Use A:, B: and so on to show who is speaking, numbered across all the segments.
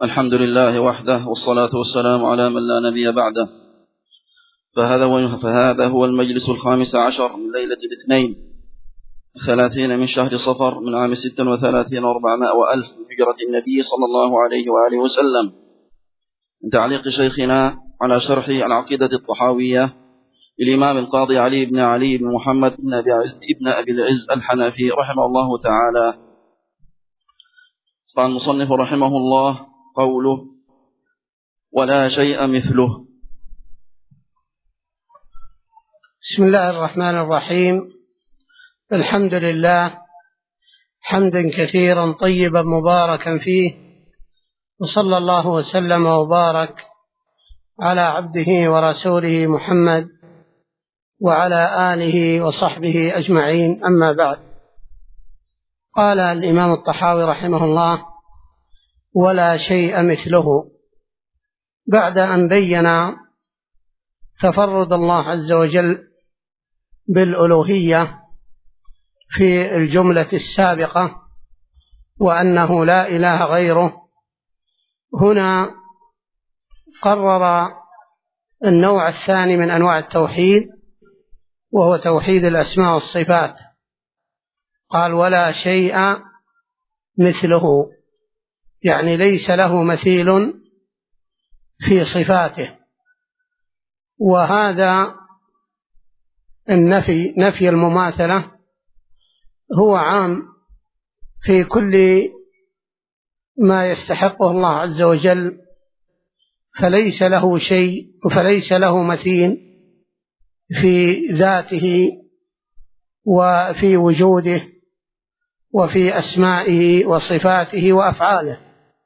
A: الحمد لله وحده، والصلاة والسلام على من لا نبي بعده. فهذا هو المجلس 15 من ليلة الاثنين 30 من شهر صفر من عام 36 و400 وألف من هجرة النبي صلى الله عليه وآله وسلم، من تعليق شيخنا على شرح العقيدة الطحاوية للإمام القاضي علي بن علي بن محمد بن أبي العز الحنفي رحمه الله تعالى. قال المصنف رحمه الله: قوله ولا شيء مثله.
B: بسم الله الرحمن الرحيم. الحمد لله حمدا كثيرا طيبا مباركا فيه، وصلى الله وسلم وبارك على عبده ورسوله محمد وعلى آله وصحبه أجمعين، أما بعد. قال الإمام الطحاوي رحمه الله: ولا شيء مثله، بعد أن بين تفرد الله عز وجل بالألوهية في الجملة السابقة وأنه لا إله غيره، هنا قرر النوع الثاني من أنواع التوحيد، وهو توحيد الأسماء والصفات. قال ولا شيء مثله، يعني ليس له مثيل في صفاته. وهذا نفي المماثلة هو عام في كل ما يستحقه الله عز وجل، فليس له شيء فليس له مثيل في ذاته وفي وجوده وفي أسمائه وصفاته وأفعاله،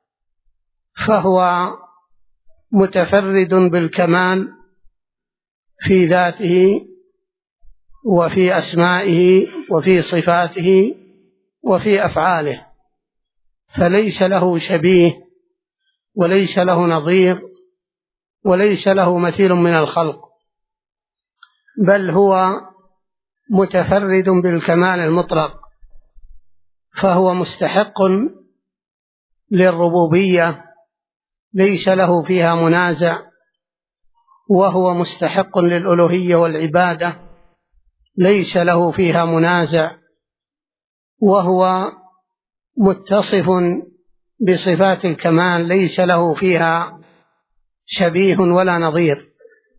B: فهو متفرد بالكمال في ذاته وفي أسمائه وفي صفاته وفي أفعاله، فليس له شبيه وليس له نظير وليس له مثيل من الخلق، بل هو متفرد بالكمال المطلق، فهو مستحق للربوبية ليس له فيها منازع، وهو مستحق للألوهية والعبادة ليس له فيها منازع، وهو متصف بصفات الكمال ليس له فيها شبيه ولا نظير.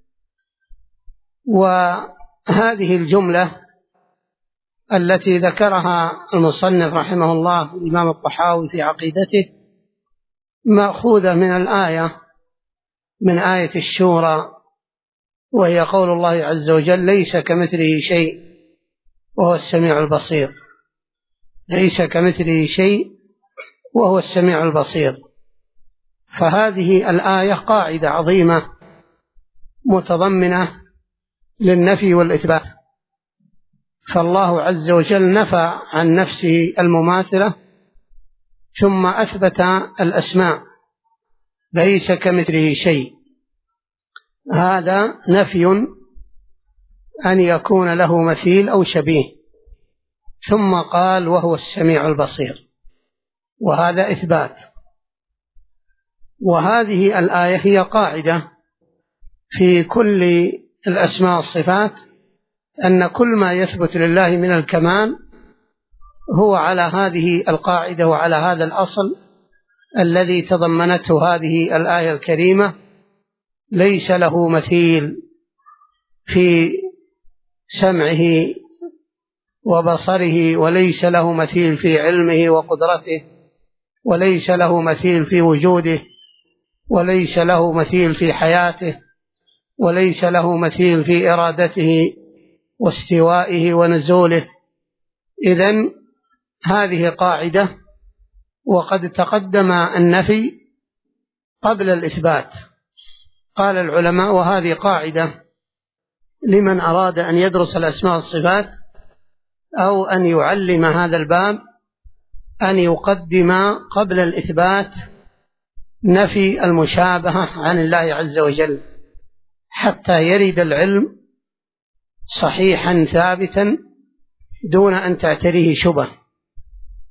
B: وهذه الجملة التي ذكرها المصنف رحمه الله الإمام الطحاوي في عقيدته مأخوذة من الآية، من آية الشورى، وهي قول الله عز وجل: ليس كمثله شيء وهو السميع البصير. ليس كمثله شيء وهو السميع البصير. فهذه الآية قاعدة عظيمة متضمنة للنفي والإثبات، فالله عز وجل نفى عن نفسه المماثلة ثم أثبت الأسماء: ليس كمثله شيء، هذا نفي أن يكون له مثيل أو شبيه، ثم قال وهو السميع البصير، وهذا إثبات. وهذه الآية هي قاعدة في كل الأسماء والصفات، أن كل ما يثبت لله من الكمال هو على هذه القاعدة وعلى هذا الأصل الذي تضمنته هذه الآية الكريمة: ليس له مثيل في سمعه وبصره، وليس له مثيل في علمه وقدرته، وليس له مثيل في وجوده، وليس له مثيل في حياته، وليس له مثيل في إرادته واستوائه ونزوله. إذن هذه قاعدة، وقد تقدم النفي قبل الإثبات. قال العلماء: وهذه قاعدة لمن أراد أن يدرس الأسماء والصفات أو أن يعلم هذا الباب، أن يقدم قبل الإثبات نفي المشابهة عن الله عز وجل، حتى يرد العلم صحيحا ثابتا دون أن تعتريه شبه.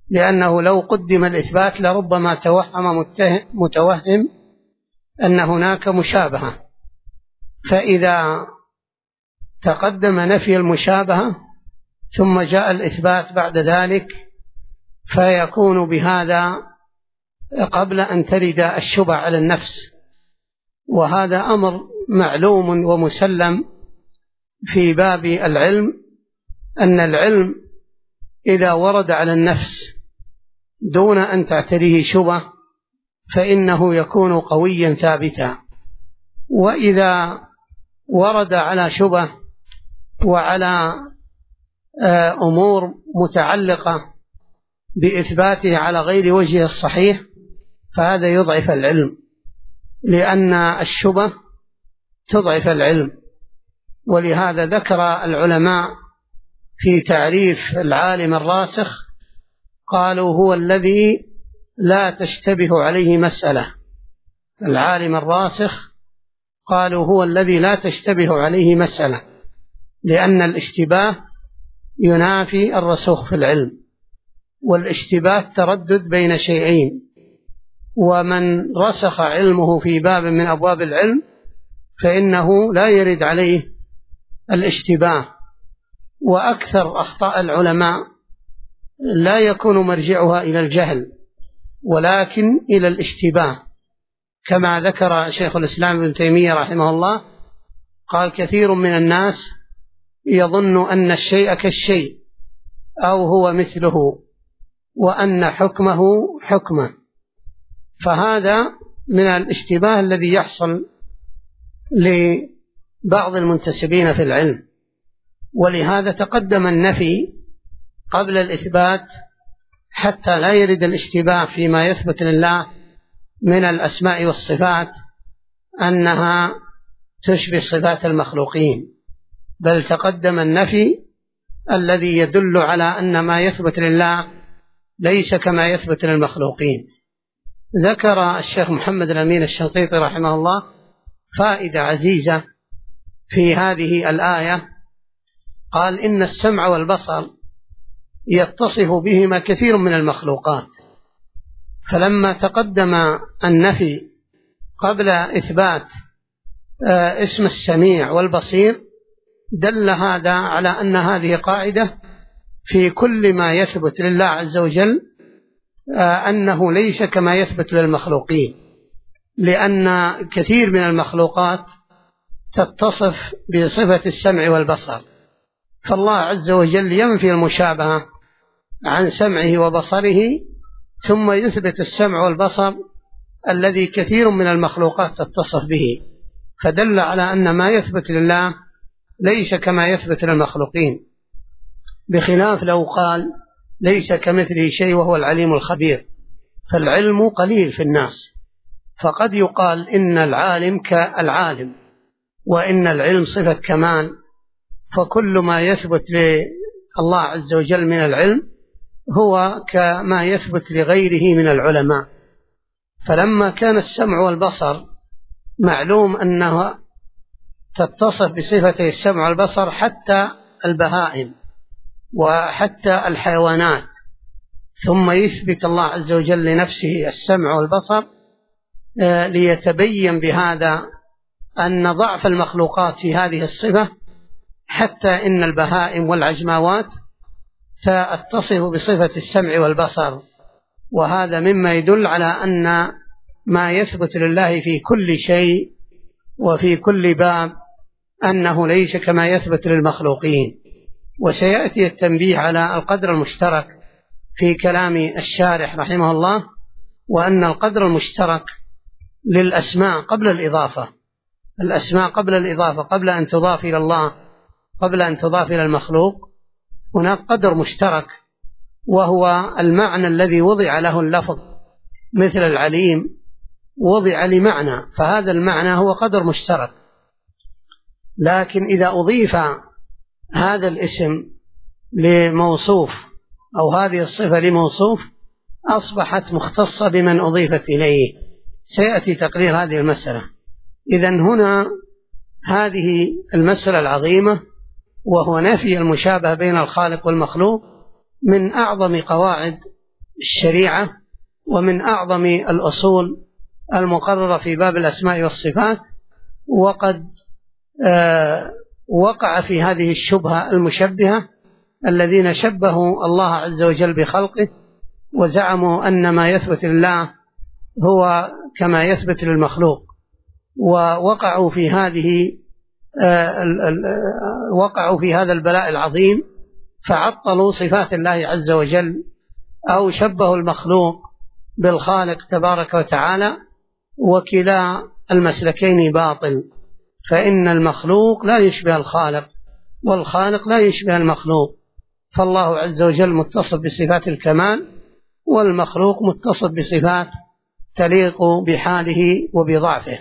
B: لأنه لو قدم الإثبات لربما توهم متوهم أن هناك مشابهة، فإذا تقدم نفي المشابهة ثم جاء الإثبات بعد ذلك فيكون بهذا قبل أن ترد الشبهة على النفس، وهذا أمر معلوم ومسلم في باب العلم، أن العلم إذا ورد على النفس دون أن تعتريه شبهة فإنه يكون قويا ثابتا، وإذا ورد على شبهة وعلى أمور متعلقة بإثباته على غير وجهه الصحيح فهذا يضعف العلم، لأن الشبهة تضعف العلم. ولهذا ذكر العلماء في تعريف العالم الراسخ قالوا هو الذي لا تشتبه عليه مسألة. العالم الراسخ قالوا هو الذي لا تشتبه عليه مسألة، لأن الاشتباه ينافي الرسوخ في العلم، والاشتباه تردد بين شيئين، ومن رسخ علمه في باب من أبواب العلم فإنه لا يرد عليه الاشتباه. وأكثر أخطاء العلماء لا يكون مرجعها إلى الجهل ولكن إلى الاشتباه، كما ذكر شيخ الإسلام ابن تيمية رحمه الله قال كثير من الناس يظن أن الشيء كالشيء أو هو مثله وأن حكمه حكمه، فهذا من الاشتباه الذي يحصل لبعض المنتسبين في العلم. ولهذا تقدم النفي قبل الإثبات حتى لا يرد الاشتباه فيما يثبت لله من الأسماء والصفات أنها تشبه صفات المخلوقين، بل تقدم النفي الذي يدل على أن ما يثبت لله ليس كما يثبت للمخلوقين. ذكر الشيخ محمد الأمين الشنقيطي رحمه الله فائدة عزيزة في هذه الآية، قال إن السمع والبصر يتصف بهما كثير من المخلوقات، فلما تقدم النفي قبل إثبات اسم السميع والبصير دل هذا على أن هذه قاعدة في كل ما يثبت لله عز وجل أنه ليس كما يثبت للمخلوقين، لأن كثير من المخلوقات تتصف بصفة السمع والبصر، فالله عز وجل ينفي المشابهة عن سمعه وبصره ثم يثبت السمع والبصر الذي كثير من المخلوقات تتصف به، فدل على أن ما يثبت لله ليس كما يثبت للمخلوقين، بخلاف لو قال ليس كمثله شيء وهو العليم الخبير، فالعلم قليل في الناس، فقد يقال إن العالم كالعالم وإن العلم صفة كمال، فكل ما يثبت لله عز وجل من العلم هو كما يثبت لغيره من العلماء. فلما كان السمع والبصر معلوم أنها تتصف بصفتي السمع والبصر حتى البهائم وحتى الحيوانات، ثم يثبت الله عز وجل لنفسه السمع والبصر ليتبين بهذا أن ضعف المخلوقات في هذه الصفة، حتى إن البهائم والعجماوات تتصف بصفة السمع والبصر، وهذا مما يدل على أن ما يثبت لله في كل شيء وفي كل باب أنه ليس كما يثبت للمخلوقين. وسيأتي التنبيه على القدر المشترك في كلام الشارح رحمه الله، وأن القدر المشترك للأسماء قبل الإضافة، الأسماء قبل الإضافة، قبل أن تضاف إلى الله، قبل أن تضاف إلى المخلوق، هناك قدر مشترك وهو المعنى الذي وضع له اللفظ، مثل العليم وضع لمعنى، فهذا المعنى هو قدر مشترك. لكن إذا أضيف هذا الاسم لموصوف أو هذه الصفة لموصوف أصبحت مختصة بمن أضيفت إليه، سيأتي تقرير هذه المسألة. إذن هنا هذه المسألة العظيمة وهو نفي المشابهة بين الخالق والمخلوق من أعظم قواعد الشريعة ومن أعظم الأصول المقررة في باب الأسماء والصفات. وقد وقع في هذه الشبهة المشبهة الذين شبهوا الله عز وجل بخلقه وزعموا أن ما يثبت لله هو كما يثبت للمخلوق، ووقعوا في هذا البلاء العظيم، فعطلوا صفات الله عز وجل أو شبهوا المخلوق بالخالق تبارك وتعالى، وكلا المسلكين باطل، فإن المخلوق لا يشبه الخالق والخالق لا يشبه المخلوق، فالله عز وجل متصف بصفات الكمال والمخلوق متصف بصفات تليق بحاله وبضعفه.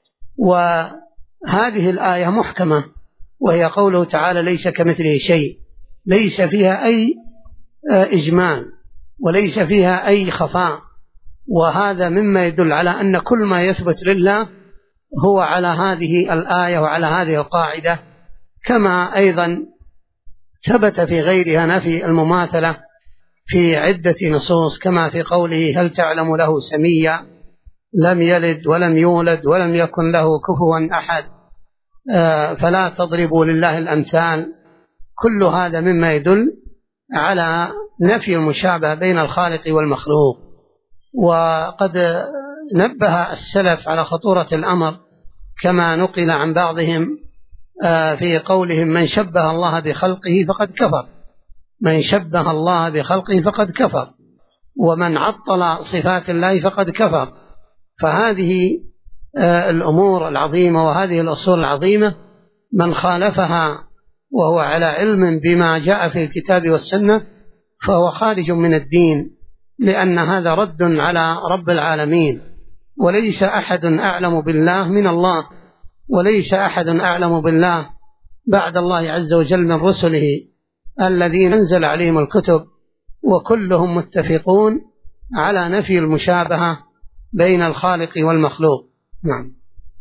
B: وهذه الآية محكمة، وهي قوله تعالى ليس كمثله شيء، ليس فيها أي إجمال وليس فيها أي خفاء، وهذا مما يدل على أن كل ما يثبت لله هو على هذه الآية وعلى هذه القاعدة، كما أيضا ثبت في غيرها نفي المماثلة في عدة نصوص، كما في قوله هل تعلم له سميا، لم يلد ولم يولد ولم يكن له كفوا أحد، فلا تضربوا لله الأمثال. كل هذا مما يدل على نفي المشابهة بين الخالق والمخلوق. وقد نبه السلف على خطورة الأمر كما نقل عن بعضهم في قولهم من شبه الله بخلقه فقد كفر، من شبه الله بخلقه فقد كفر، ومن عطل صفات الله فقد كفر. فهذه الأمور العظيمة وهذه الأصول العظيمة من خالفها وهو على علم بما جاء في الكتاب والسنة فهو خارج من الدين، لأن هذا رد على رب العالمين، وليس أحد أعلم بالله من الله، وليس أحد أعلم بالله بعد الله عز وجل من رسله الذين أنزل عليهم الكتب، وكلهم متفقون على نفي المشابهة بين الخالق والمخلوق. نعم.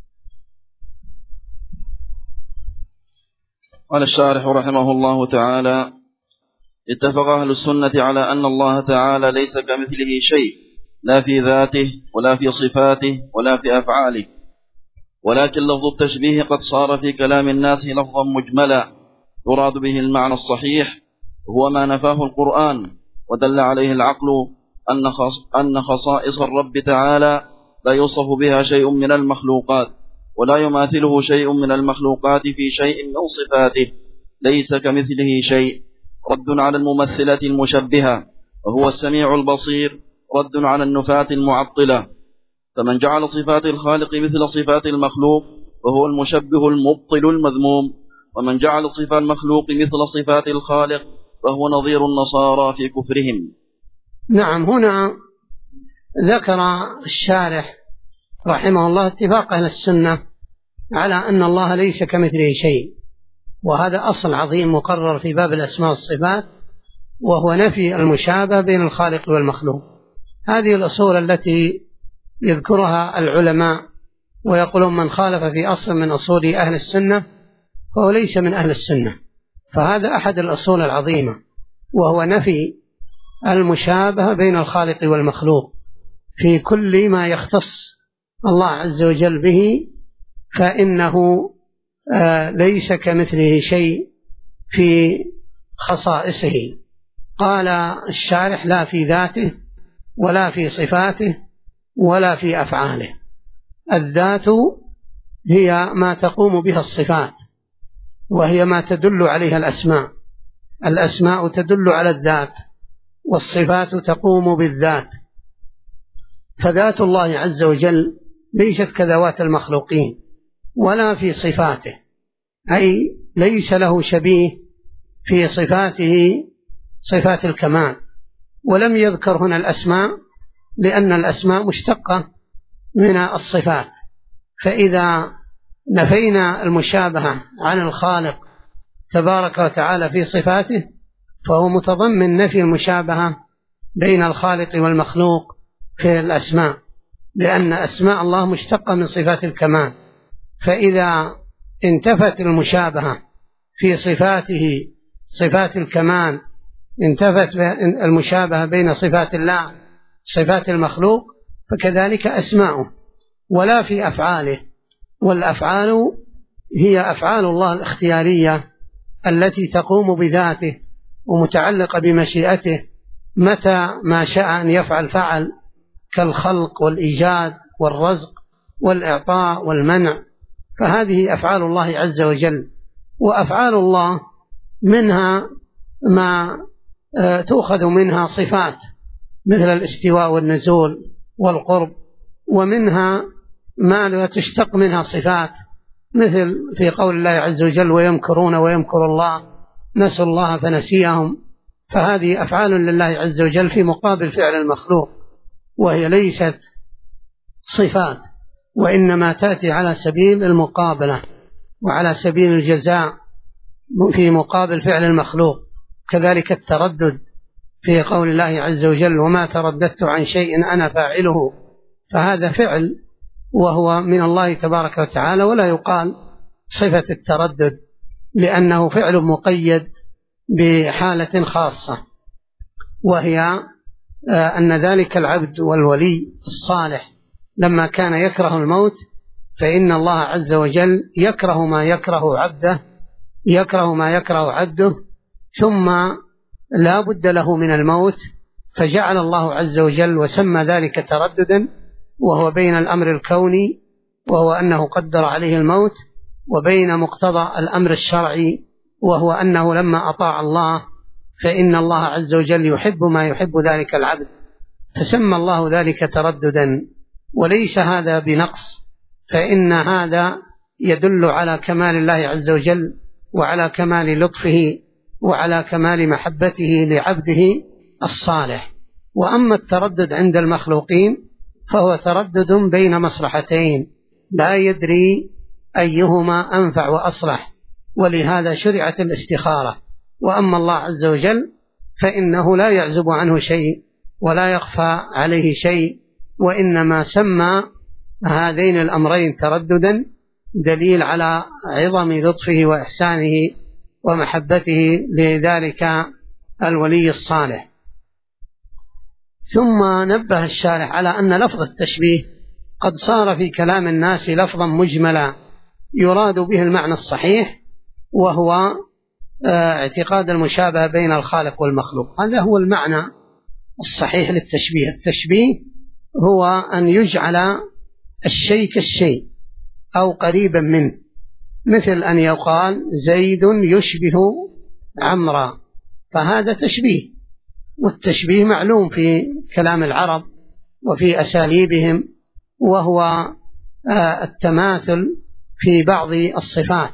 A: قال الشارح رحمه الله تعالى اتفق أهل السنة على أن الله تعالى ليس كمثله شيء، لا في ذاته ولا في صفاته ولا في أفعاله، ولكن لفظ التشبيه قد صار في كلام الناس لفظا مجملا يراد به المعنى الصحيح، هو ما نفاه القرآن ودل عليه العقل أن خصائص الرب تعالى لا يوصف بها شيء من المخلوقات، ولا يماثله شيء من المخلوقات في شيء من صفاته، ليس كمثله شيء، رد على الممثلة المشبهة، وهو السميع البصير، رد على النفاة المعطلة. فمن جعل صفات الخالق مثل صفات المخلوق وهو المشبه المبطل المذموم، ومن جعل صفات المخلوق مثل صفات الخالق فهو نظير النصارى في كفرهم.
B: نعم. هنا ذكر الشارح رحمه الله اتفاق أهل السنة على أن الله ليس كمثله شيء، وهذا أصل عظيم مقرر في باب الأسماء والصفات، وهو نفي المشابهة بين الخالق والمخلوق. هذه الأصول التي يذكرها العلماء ويقولون من خالف في أصل من أصول أهل السنة فهو ليس من أهل السنة، فهذا أحد الأصول العظيمة، وهو نفي المشابهة بين الخالق والمخلوق في كل ما يختص الله عز وجل به، فإنه ليس كمثله شيء في خصائصه. قال الشارح لا في ذاته ولا في صفاته ولا في أفعاله. الذات هي ما تقوم بها الصفات، وهي ما تدل عليها الأسماء، الأسماء تدل على الذات، والصفات تقوم بالذات. فذات الله عز وجل ليست كذوات المخلوقين ولا في صفاته، أي ليس له شبيه في صفاته صفات الكمال. ولم يذكر هنا الأسماء لأن الأسماء مشتقة من الصفات، فإذا نفينا المشابهة عن الخالق تبارك وتعالى في صفاته فهو متضمن نفي المشابهة بين الخالق والمخلوق في الأسماء، لأن أسماء الله مشتقة من صفات الكمال. فإذا انتفت المشابهة في صفاته صفات الكمال انتفت المشابهة بين صفات الله صفات المخلوق، فكذلك أسماؤه ولا في أفعاله. والأفعال هي أفعال الله الاختيارية التي تقوم بذاته ومتعلقة بمشيئته، متى ما شاء أن يفعل فعل، كالخلق والإيجاد والرزق والإعطاء والمنع، فهذه أفعال الله عز وجل. وأفعال الله منها ما تؤخذ منها صفات مثل الاستواء والنزول والقرب، ومنها ما لا تشتق منها صفات مثل في قول الله عز وجل ويمكرون ويمكر الله نسوا الله فنسيهم، فهذه أفعال لله عز وجل في مقابل فعل المخلوق، وهي ليست صفات وإنما تأتي على سبيل المقابلة وعلى سبيل الجزاء في مقابل فعل المخلوق. كذلك التردد في قول الله عز وجل وما ترددت عن شيء أنا فاعله، فهذا فعل وهو من الله تبارك وتعالى، ولا يقال صفة التردد لأنه فعل مقيد بحالة خاصة، وهي أن ذلك العبد والولي الصالح لما كان يكره الموت، فإن الله عز وجل يكره ما يكره عبده ثم لا بد له من الموت، فجعل الله عز وجل وسمى ذلك ترددا، وهو بين الأمر الكوني وهو أنه قدر عليه الموت، وبين مقتضى الأمر الشرعي وهو أنه لما أطاع الله فإن الله عز وجل يحب ما يحب ذلك العبد، فسمى الله ذلك ترددا. وليس هذا بنقص، فإن هذا يدل على كمال الله عز وجل وعلى كمال لطفه وعلى كمال محبته لعبده الصالح. وأما التردد عند المخلوقين فهو تردد بين مصلحتين لا يدري أيهما أنفع وأصلح، ولهذا شرعت الاستخارة. وأما الله عز وجل فإنه لا يعزب عنه شيء ولا يخفى عليه شيء، وإنما سمى هذين الأمرين ترددا دليل على عظم لطفه وإحسانه ومحبته لذلك الولي الصالح. ثم نبه الشارح على أن لفظ التشبيه قد صار في كلام الناس لفظا مجملا يراد به المعنى الصحيح، وهو اعتقاد المشابهة بين الخالق والمخلوق. هذا هو المعنى الصحيح للتشبيه. التشبيه هو أن يجعل الشيء كالشيء أو قريبا منه، مثل أن يقال زيد يشبه عمرا، فهذا تشبيه. والتشبيه معلوم في كلام العرب وفي أساليبهم، وهو التماثل في بعض الصفات،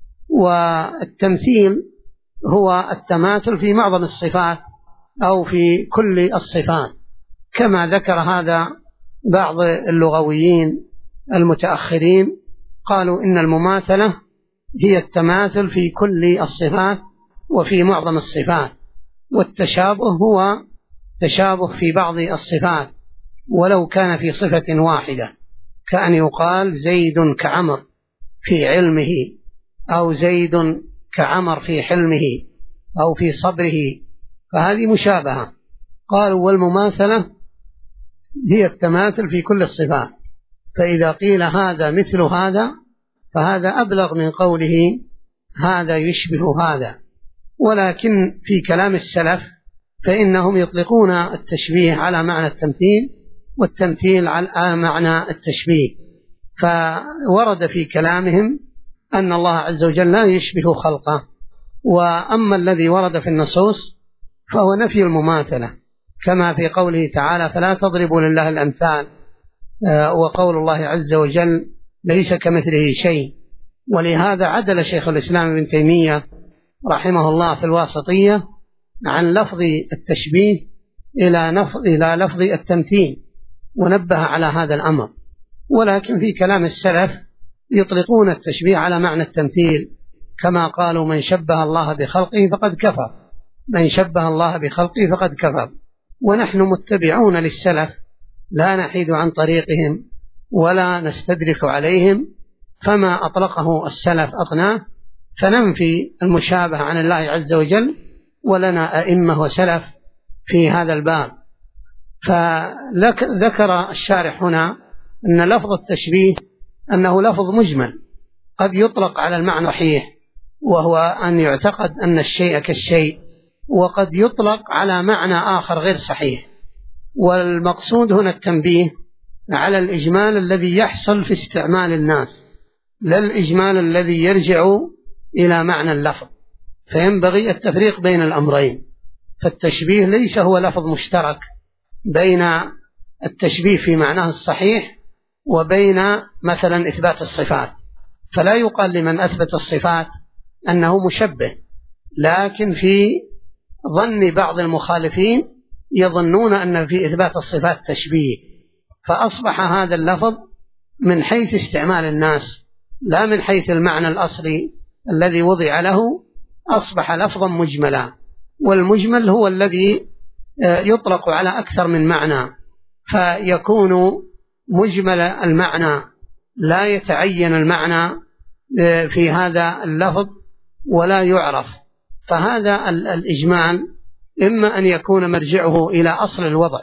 B: والتمثيل هو التماثل في معظم الصفات أو في كل الصفات، كما ذكر هذا بعض اللغويين المتأخرين، قالوا إن المماثلة هي التماثل في كل الصفات وفي معظم الصفات، والتشابه هو تشابه في بعض الصفات ولو كان في صفة واحدة، كأن يقال زيد كعمر في علمه، أو زيد كعمر في حلمه أو في صبره، فهذه مشابهة. قالوا والمماثلة هي التماثل في كل الصفات، فإذا قيل هذا مثل هذا فهذا أبلغ من قوله هذا يشبه هذا. ولكن في كلام السلف فإنهم يطلقون التشبيه على معنى التمثيل، والتمثيل على معنى التشبيه، فورد في كلامهم أن الله عز وجل لا يشبه خلقه. وأما الذي ورد في النصوص فهو نفي المماثلة، كما في قوله تعالى فلا تضربوا لله الأمثال، وقول الله عز وجل ليس كمثله شيء. ولهذا عدل شيخ الإسلام ابن تيمية رحمه الله في الواسطية عن لفظ التشبيه إلى لفظ التمثيل، ونبه على هذا الأمر. ولكن في كلام السلف يطلقون التشبيه على معنى التمثيل، كما قالوا من شبه الله بخلقه فقد كفر، من شبه الله بخلقه فقد كفر. ونحن متبعون للسلف لا نحيد عن طريقهم ولا نستدرك عليهم، فما أطلقه السلف أطناه، فننفي المشابهة عن الله عز وجل ولنا أئمة وسلف في هذا الباب. فذكر الشارح هنا أن لفظ التشبيه أنه لفظ مجمل قد يطلق على المعنى الصحيح وهو أن يعتقد أن الشيء كالشيء، وقد يطلق على معنى آخر غير صحيح. والمقصود هنا التنبيه على الإجمال الذي يحصل في استعمال الناس، لا الإجمال الذي يرجع إلى معنى اللفظ، فينبغي التفريق بين الأمرين. فالتشبيه ليس هو لفظ مشترك بين التشبيه في معناه الصحيح وبين مثلا إثبات الصفات، فلا يقال لمن أثبت الصفات أنه مشبه، لكن في ظن بعض المخالفين يظنون أن في إثبات الصفات تشبيه، فأصبح هذا اللفظ من حيث استعمال الناس لا من حيث المعنى الأصلي الذي وضع له، أصبح لفظا مجملا. والمجمل هو الذي يطلق على أكثر من معنى، فيكون مجمل المعنى لا يتعين المعنى في هذا اللفظ ولا يعرف. فهذا الإجمال إما أن يكون مرجعه إلى أصل الوضع،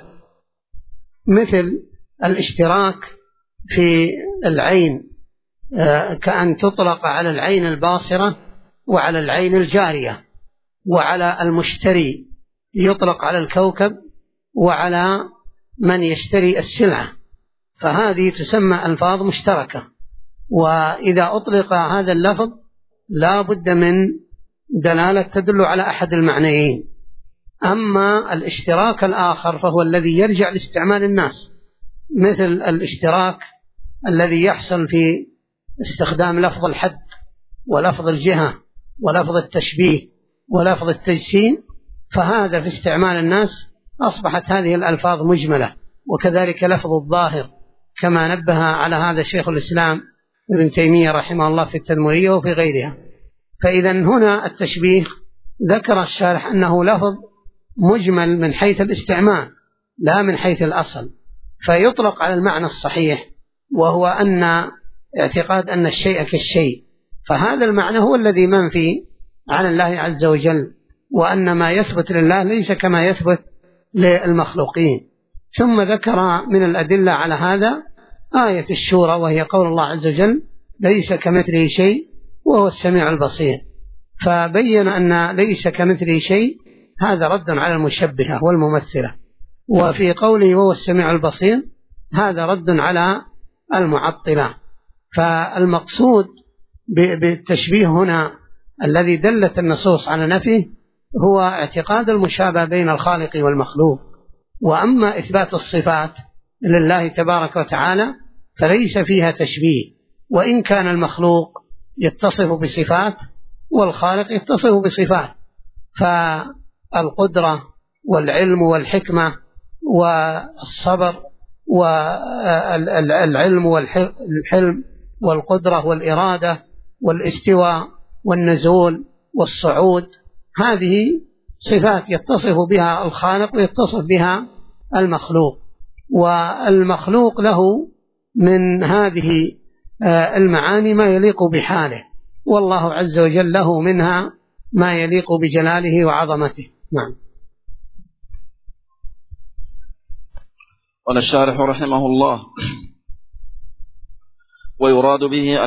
B: مثل الاشتراك في العين، كأن تطلق على العين الباصرة وعلى العين الجارية، وعلى المشتري يطلق على الكوكب وعلى من يشتري السلعة، فهذه تسمى ألفاظ مشتركة. وإذا أطلق هذا اللفظ لا بد من دلالة تدل على أحد المعنيين. أما الاشتراك الآخر فهو الذي يرجع لاستعمال الناس، مثل الاشتراك الذي يحصل في استخدام لفظ الحد ولفظ الجهة ولفظ التشبيه ولفظ التجسيم، فهذا في استعمال الناس أصبحت هذه الألفاظ مجملة. وكذلك لفظ الظاهر كما نبه على هذا شيخ الإسلام ابن تيمية رحمه الله في التدمرية وفي غيرها. فإذا هنا التشبيه ذكر الشارح أنه لفظ مجمل من حيث الاستعمال لا من حيث الأصل، فيطلق على المعنى الصحيح وهو أن اعتقاد أن الشيء كالشيء، فهذا المعنى هو الذي منفي عن الله عز وجل، وأن ما يثبت لله ليس كما يثبت للمخلوقين. ثم ذكر من الأدلة على هذا آية الشورى، وهي قول الله عز وجل ليس كمثله شيء وهو السميع البصير، فبين أن ليس كمثله شيء هذا رد على المشبهة والممثلة، وفي قوله وهو السميع البصير هذا رد على المعطلة. فالمقصود بالتشبيه هنا الذي دلت النصوص على نفيه هو اعتقاد المشابهة بين الخالق والمخلوق. وأما إثبات الصفات لله تبارك وتعالى فليس فيها تشبيه، وإن كان المخلوق يتصف بصفات والخالق يتصف بصفات، فالقدرة والعلم والحكمة والصبر والعلم والحلم والقدرة والإرادة والاستواء والنزول والصعود، هذه صفات يتصف بها الخالق ويتصف بها المخلوق، والمخلوق له من هذه المعاني ما يليق بحاله، والله عز وجل له منها ما يليق بجلاله وعظمته. نعم.
A: قال الشارح رحمه الله: ويراد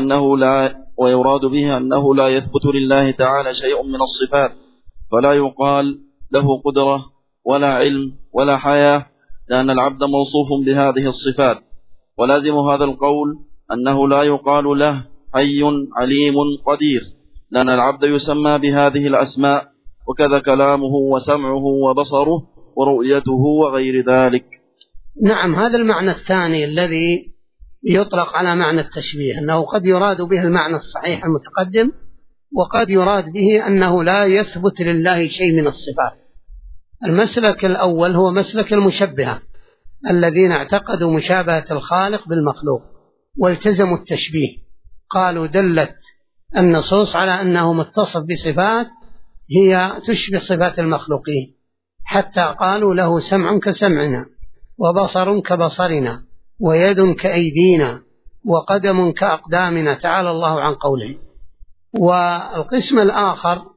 A: به أنه لا يثبت لله تعالى شيء من الصفات، فلا يقال له قدرة ولا علم ولا حياة، لأن العبد موصوف بهذه الصفات. ولازم هذا القول أنه لا يقال له حي عليم قدير، لأن العبد يسمى بهذه الأسماء، وكذا كلامه وسمعه وبصره ورؤيته وغير ذلك.
B: نعم، هذا المعنى الثاني الذي يطلق على معنى التشبيه، أنه قد يراد به المعنى الصحيح المتقدم، وقد يراد به أنه لا يثبت لله شيء من الصفات. المسلك الأول هو مسلك المشبهة الذين اعتقدوا مشابهة الخالق بالمخلوق والتزموا التشبيه، قالوا دلت النصوص على أنه متصف بصفات هي تشبه صفات المخلوقين، حتى قالوا له سمع كسمعنا وبصر كبصرنا ويد كأيدينا وقدم كأقدامنا، تعالى الله عن قوله. والقسم الآخر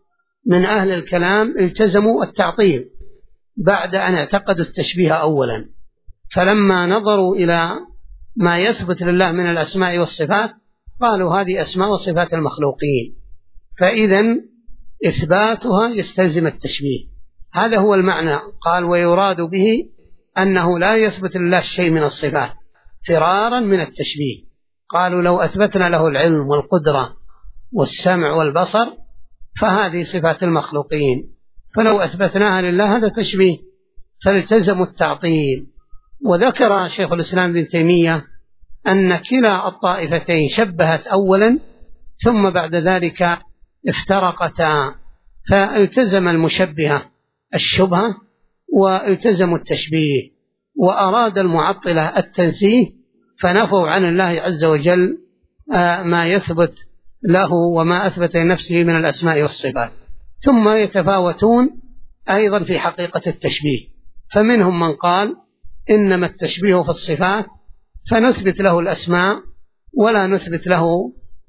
B: من أهل الكلام التزموا التعطيل بعد أن اعتقدوا التشبيه أولا، فلما نظروا إلى ما يثبت لله من الأسماء والصفات قالوا هذه أسماء وصفات المخلوقين، فإذن إثباتها يستلزم التشبيه. هذا هو المعنى. قال ويراد به أنه لا يثبت لله شيء من الصفات فرارا من التشبيه. قالوا لو أثبتنا له العلم والقدرة والسمع والبصر فهذه صفات المخلوقين، فلو أثبتناها لله هذا تشبيه، فالتزموا التعطيل. وذكر شيخ الإسلام ابن تيمية أن كلا الطائفتين شبهت أولا ثم بعد ذلك افترقتا، فالتزم المشبهة الشبهة والتزموا التشبيه، وأراد المعطلة التنزيه فنفوا عن الله عز وجل ما يثبت له وما أثبت لنفسه من الأسماء والصفات. ثم يتفاوتون أيضا في حقيقة التشبيه، فمنهم من قال إنما التشبيه في الصفات فنثبت له الأسماء ولا نثبت له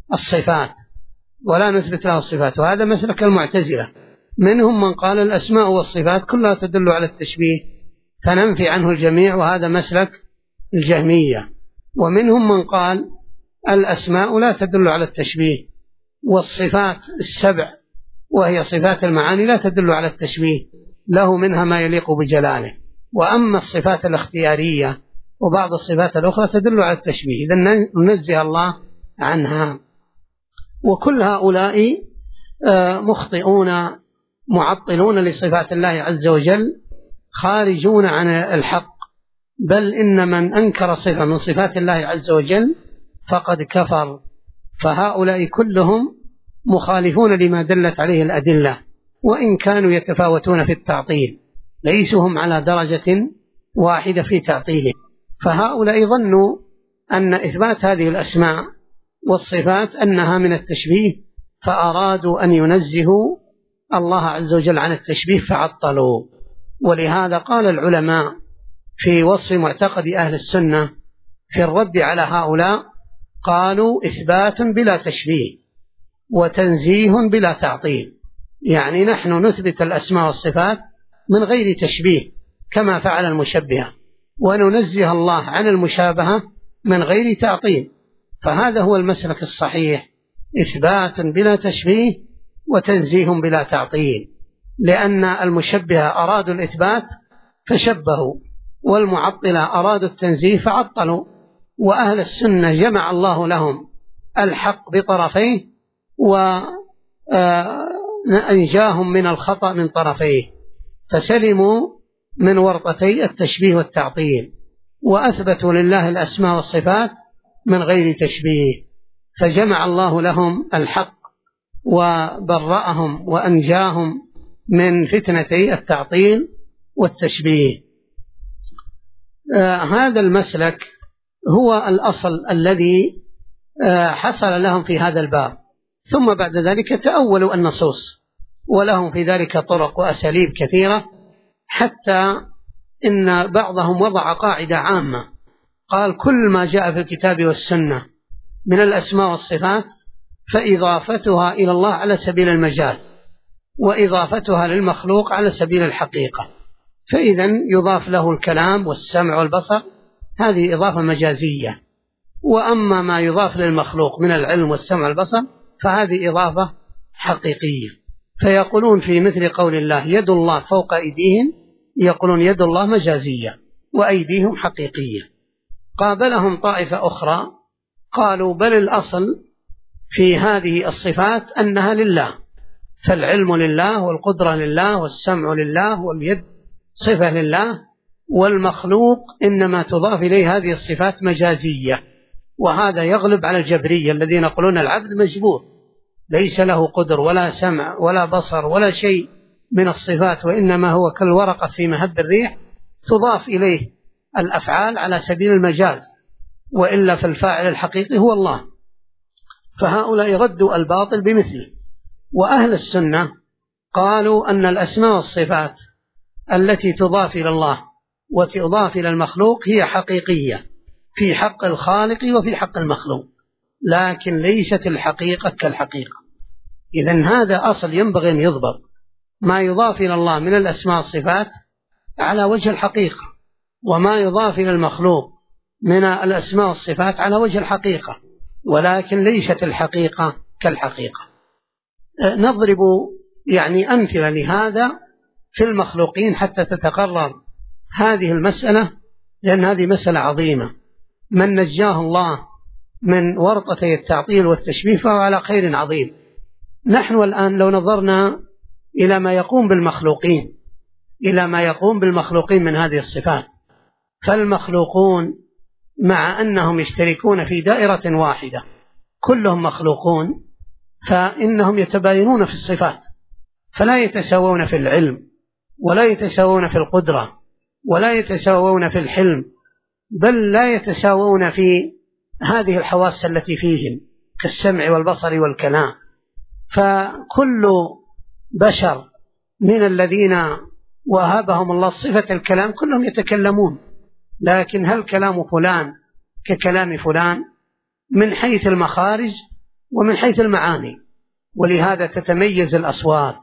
B: الصفات، وهذا مسلك المعتزلة. منهم من قال الأسماء والصفات كلها تدل على التشبيه فننفي عنه الجميع، وهذا مسلك الجهمية. ومنهم من قال الأسماء لا تدل على التشبيه، والصفات السبع وهي صفات المعاني لا تدل على التشبيه، له منها ما يليق بجلاله. وأما الصفات الاختيارية وبعض الصفات الأخرى تدل على التشبيه، إذن ننزه الله عنها. وكل هؤلاء مخطئون معطلون لصفات الله عز وجل خارجون عن الحق، بل إن من أنكر صفة من صفات الله عز وجل فقد كفر. فهؤلاء كلهم مخالفون لما دلت عليه الأدلة، وإن كانوا يتفاوتون في التعطيل ليسوا هم على درجة واحدة في تعطيله. فهؤلاء ظنوا أن إثبات هذه الأسماء والصفات أنها من التشبيه، فأرادوا أن ينزهوا الله عز وجل عن التشبيه فعطلوا. ولهذا قال العلماء في وصف معتقد أهل السنة في الرد على هؤلاء، قالوا إثبات بلا تشبيه وتنزيه بلا تعطيل، يعني نحن نثبت الأسماء والصفات من غير تشبيه كما فعل المشبهة، وننزه الله عن المشابهة من غير تعطيل. فهذا هو المسلك الصحيح، إثبات بلا تشبيه وتنزيه بلا تعطيل، لأن المشبهة أرادوا الإثبات فشبهوا، والمعطلة أرادوا التنزيه فعطلوا. وأهل السنة جمع الله لهم الحق بطرفيه وأنجاهم من الخطأ من طرفيه، فسلموا من ورطتي التشبيه والتعطيل، وأثبتوا لله الأسماء والصفات من غير تشبيه، فجمع الله لهم الحق وبرأهم وأنجاهم من فتنتي التعطيل والتشبيه. هذا المسلك هو الأصل الذي حصل لهم في هذا الباب، ثم بعد ذلك تأولوا النصوص، ولهم في ذلك طرق وأساليب كثيرة، حتى إن بعضهم وضع قاعدة عامة قال كل ما جاء في الكتاب والسنة من الأسماء والصفات فإضافتها إلى الله على سبيل المجاز، وإضافتها للمخلوق على سبيل الحقيقة، فإذن يضاف له الكلام والسمع والبصر، هذه إضافة مجازية. وأما ما يضاف للمخلوق من العلم والسمع والبصر فهذه إضافة حقيقية. فيقولون في مثل قول الله يد الله فوق أيديهم، يقولون يد الله مجازية وأيديهم حقيقية. قابلهم طائفة أخرى قالوا بل الأصل في هذه الصفات أنها لله، فالعلم لله والقدرة لله والسمع لله واليد صفة لله، والمخلوق إنما تضاف إليه هذه الصفات مجازية. وهذا يغلب على الجبرية الذين يقولون العبد مجبور ليس له قدر ولا سمع ولا بصر ولا شيء من الصفات، وإنما هو كالورقة في مهب الريح تضاف إليه الأفعال على سبيل المجاز، وإلا فالفاعل الحقيقي هو الله. فهؤلاء ردوا الباطل بمثله. وأهل السنة قالوا أن الأسماء والصفات التي تضاف إلى الله وتضاف إلى المخلوق هي حقيقية في حق الخالق وفي حق المخلوق، لكن ليست الحقيقة كالحقيقة، إذن هذا أصل ينبغي أن يضبط، ما يضاف إلى الله من الأسماء والصفات على وجه الحقيقة، وما يضاف إلى المخلوق من الأسماء والصفات على وجه الحقيقة، ولكن ليست الحقيقة كالحقيقة. نضرب أمثلة لهذا في المخلوقين حتى تتقرر هذه المسألة، لأن هذه مسألة عظيمة. من نجاه الله من ورطتي التعطيل والتشبيه فهو على خير عظيم. نحن الآن لو نظرنا إلى ما يقوم بالمخلوقين من هذه الصفات، فالمخلوقون مع أنهم يشتركون في دائرة واحدة كلهم مخلوقون، فإنهم يتباينون في الصفات، فلا يتساوون في العلم، ولا يتساوون في القدرة، ولا يتساوون في الحلم، بل لا يتساوون في هذه الحواس التي فيهم كالسمع والبصر والكلام. فكل بشر من الذين وهبهم الله صفة الكلام كلهم يتكلمون، لكن هل كلام فلان ككلام فلان من حيث المخارج ومن حيث المعاني؟ ولهذا تتميز الأصوات.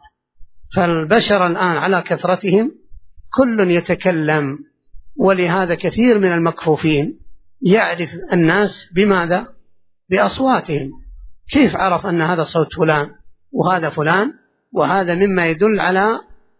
B: فالبشر الآن على كثرتهم كل يتكلم، ولهذا كثير من المكفوفين يعرف الناس بماذا؟ بأصواتهم. كيف عرف أن هذا صوت فلان وهذا فلان؟ وهذا مما يدل على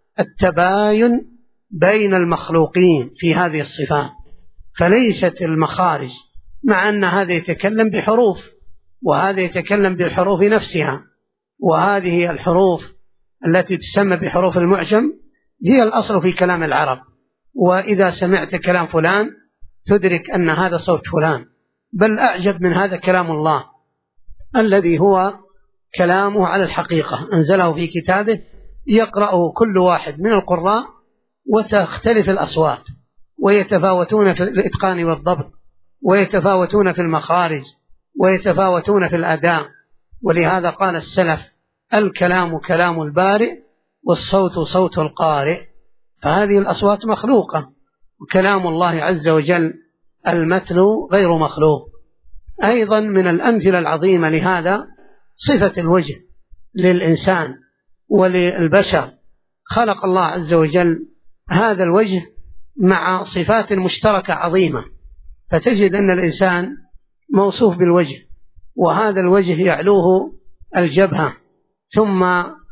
B: التباين بين المخلوقين في هذه الصفات. فليست المخارج، مع أن هذا يتكلم بحروف وهذا يتكلم بالحروف نفسها، وهذه الحروف التي تسمى بحروف المعجم هي الأصل في كلام العرب، وإذا سمعت كلام فلان تدرك أن هذا صوت فلان. بل أعجب من هذا كلام الله الذي هو كلامه على الحقيقة، أنزله في كتابه يقرأه كل واحد من القراء، وتختلف الأصوات، ويتفاوتون في الإتقان والضبط، ويتفاوتون في المخارج، ويتفاوتون في الأداء. ولهذا قال السلف: الكلام كلام البارئ والصوت صوت القارئ. فهذه الأصوات مخلوقة، وكلام الله عز وجل المتلو غير مخلوق. أيضا من الأمثلة العظيمة لهذا صفة الوجه للإنسان وللبشر. خلق الله عز وجل هذا الوجه مع صفات مشتركة عظيمة، فتجد أن الإنسان موصوف بالوجه، وهذا الوجه يعلوه الجبهة، ثم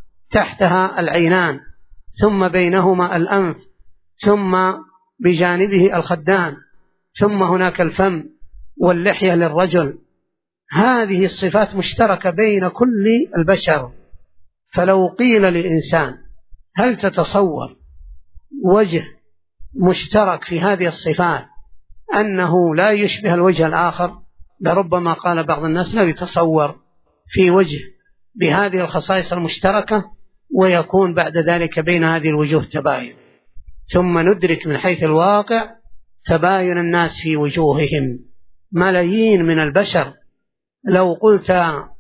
B: تحتها العينان، ثم بينهما الأنف، ثم بجانبه الخدان، ثم هناك الفم واللحية للرجل. هذه الصفات مشتركة بين كل البشر. فلو قيل للإنسان: هل تتصور وجه مشترك في هذه الصفات أنه لا يشبه الوجه الآخر؟ لربما قال بعض الناس: لا يتصور في وجه بهذه الخصائص المشتركة ويكون بعد ذلك بين هذه الوجوه تباين. ثم ندرك من حيث الواقع تباين الناس في وجوههم. ملايين من البشر، لو قلت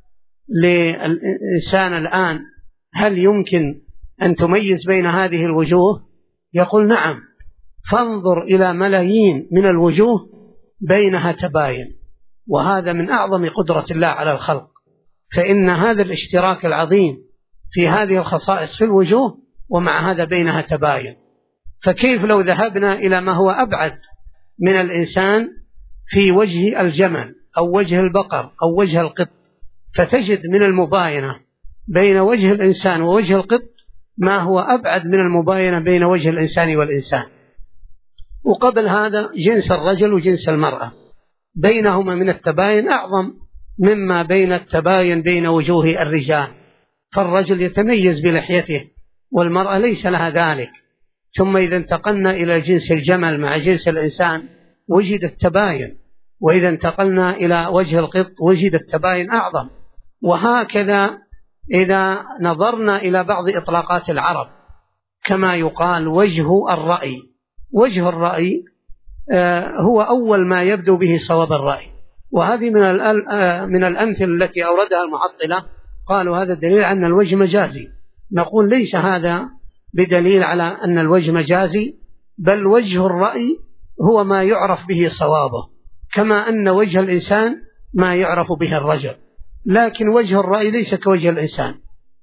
B: للإنسان الآن: هل يمكن أن تميز بين هذه الوجوه؟ يقول: نعم. فانظر إلى ملايين من الوجوه بينها تباين، وهذا من أعظم قدرة الله على الخلق. فإن هذا الاشتراك العظيم في هذه الخصائص في الوجوه، ومع هذا بينها تباين. فكيف لو ذهبنا إلى ما هو أبعد من الإنسان في وجه الجمل أو وجه البقر أو وجه القط، فتجد من المباينة بين وجه الإنسان ووجه القط ما هو أبعد من المباينة بين وجه الإنسان والإنسان. وقبل هذا جنس الرجل وجنس المرأة بينهما من التباين أعظم مما بين التباين بين وجوه الرجال. فالرجل يتميز بلحيته والمرأة ليس لها ذلك. ثم إذا انتقلنا إلى جنس الجمل مع جنس الإنسان وجد التباين، وإذا انتقلنا إلى وجه القط وجد التباين أعظم. وهكذا إذا نظرنا إلى بعض إطلاقات العرب، كما يقال وجه الرأي. وجه الرأي هو أول ما يبدو به صواب الرأي، وهذه من الأمثلة التي أوردها المعطلة. قالوا هذا دليل أن الوجه مجازي. نقول ليس هذا بدليل على أن الوجه مجازي، بل وجه الرأي هو ما يعرف به صوابه، كما أن وجه الإنسان ما يعرف به الرجل. لكن وجه الرأي ليس كوجه الإنسان،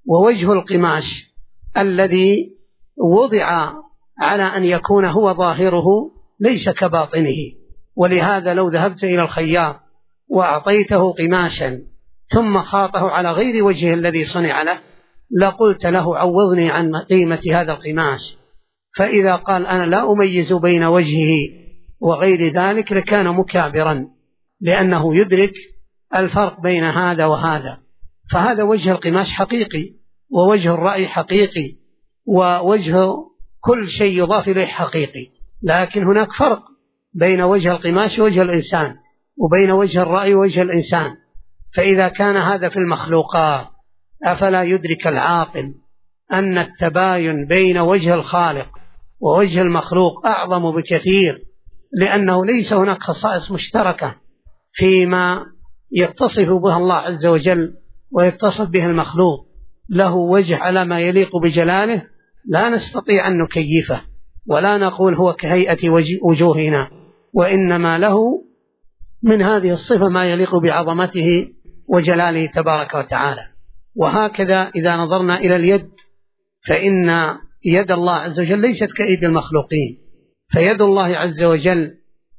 B: ووجه القماش الذي وضع على أن يكون هو ظاهره ليس كباطنه. ولهذا لو ذهبت إلى الخياط وأعطيته قماشا ثم خاطه على غير وجهه الذي صنع له لقلت له عوضني عن قيمة هذا القماش، فإذا قال أنا لا أميز بين وجهه وغير ذلك لكان مكابرا، لأنه يدرك الفرق بين هذا وهذا. فهذا وجه القماش حقيقي، ووجه الرأي حقيقي، ووجه كل شيء يضاف إليه حقيقي، لكن هناك فرق بين وجه القماش ووجه الإنسان، وبين وجه الرأي ووجه الإنسان. فإذا كان هذا في المخلوقات أفلا يدرك العاقل أن التباين بين وجه الخالق ووجه المخلوق أعظم بكثير، لأنه ليس هناك خصائص مشتركة فيما يتصف بها الله عز وجل ويتصف به المخلوق. له وجه على ما يليق بجلاله لا نستطيع أن نكيفه ولا نقول هو كهيئة وجوهنا، وإنما له من هذه الصفة ما يليق بعظمته وجلاله تبارك وتعالى. وهكذا إذا نظرنا إلى اليد فإن يد الله عز وجل ليست كأيدي المخلوقين، فيد الله عز وجل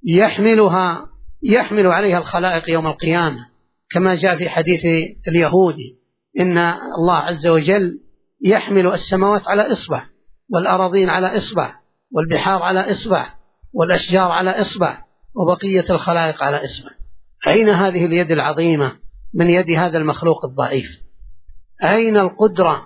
B: يحمل عليها الخلائق يوم القيامة، كما جاء في حديث اليهودي إن الله عز وجل يحمل السماوات على إصبع، والأراضين على إصبع، والبحار على إصبع، والأشجار على إصبع، وبقية الخلائق على إصبع. أين هذه اليد العظيمة من يد هذا المخلوق الضعيف؟ أين القدرة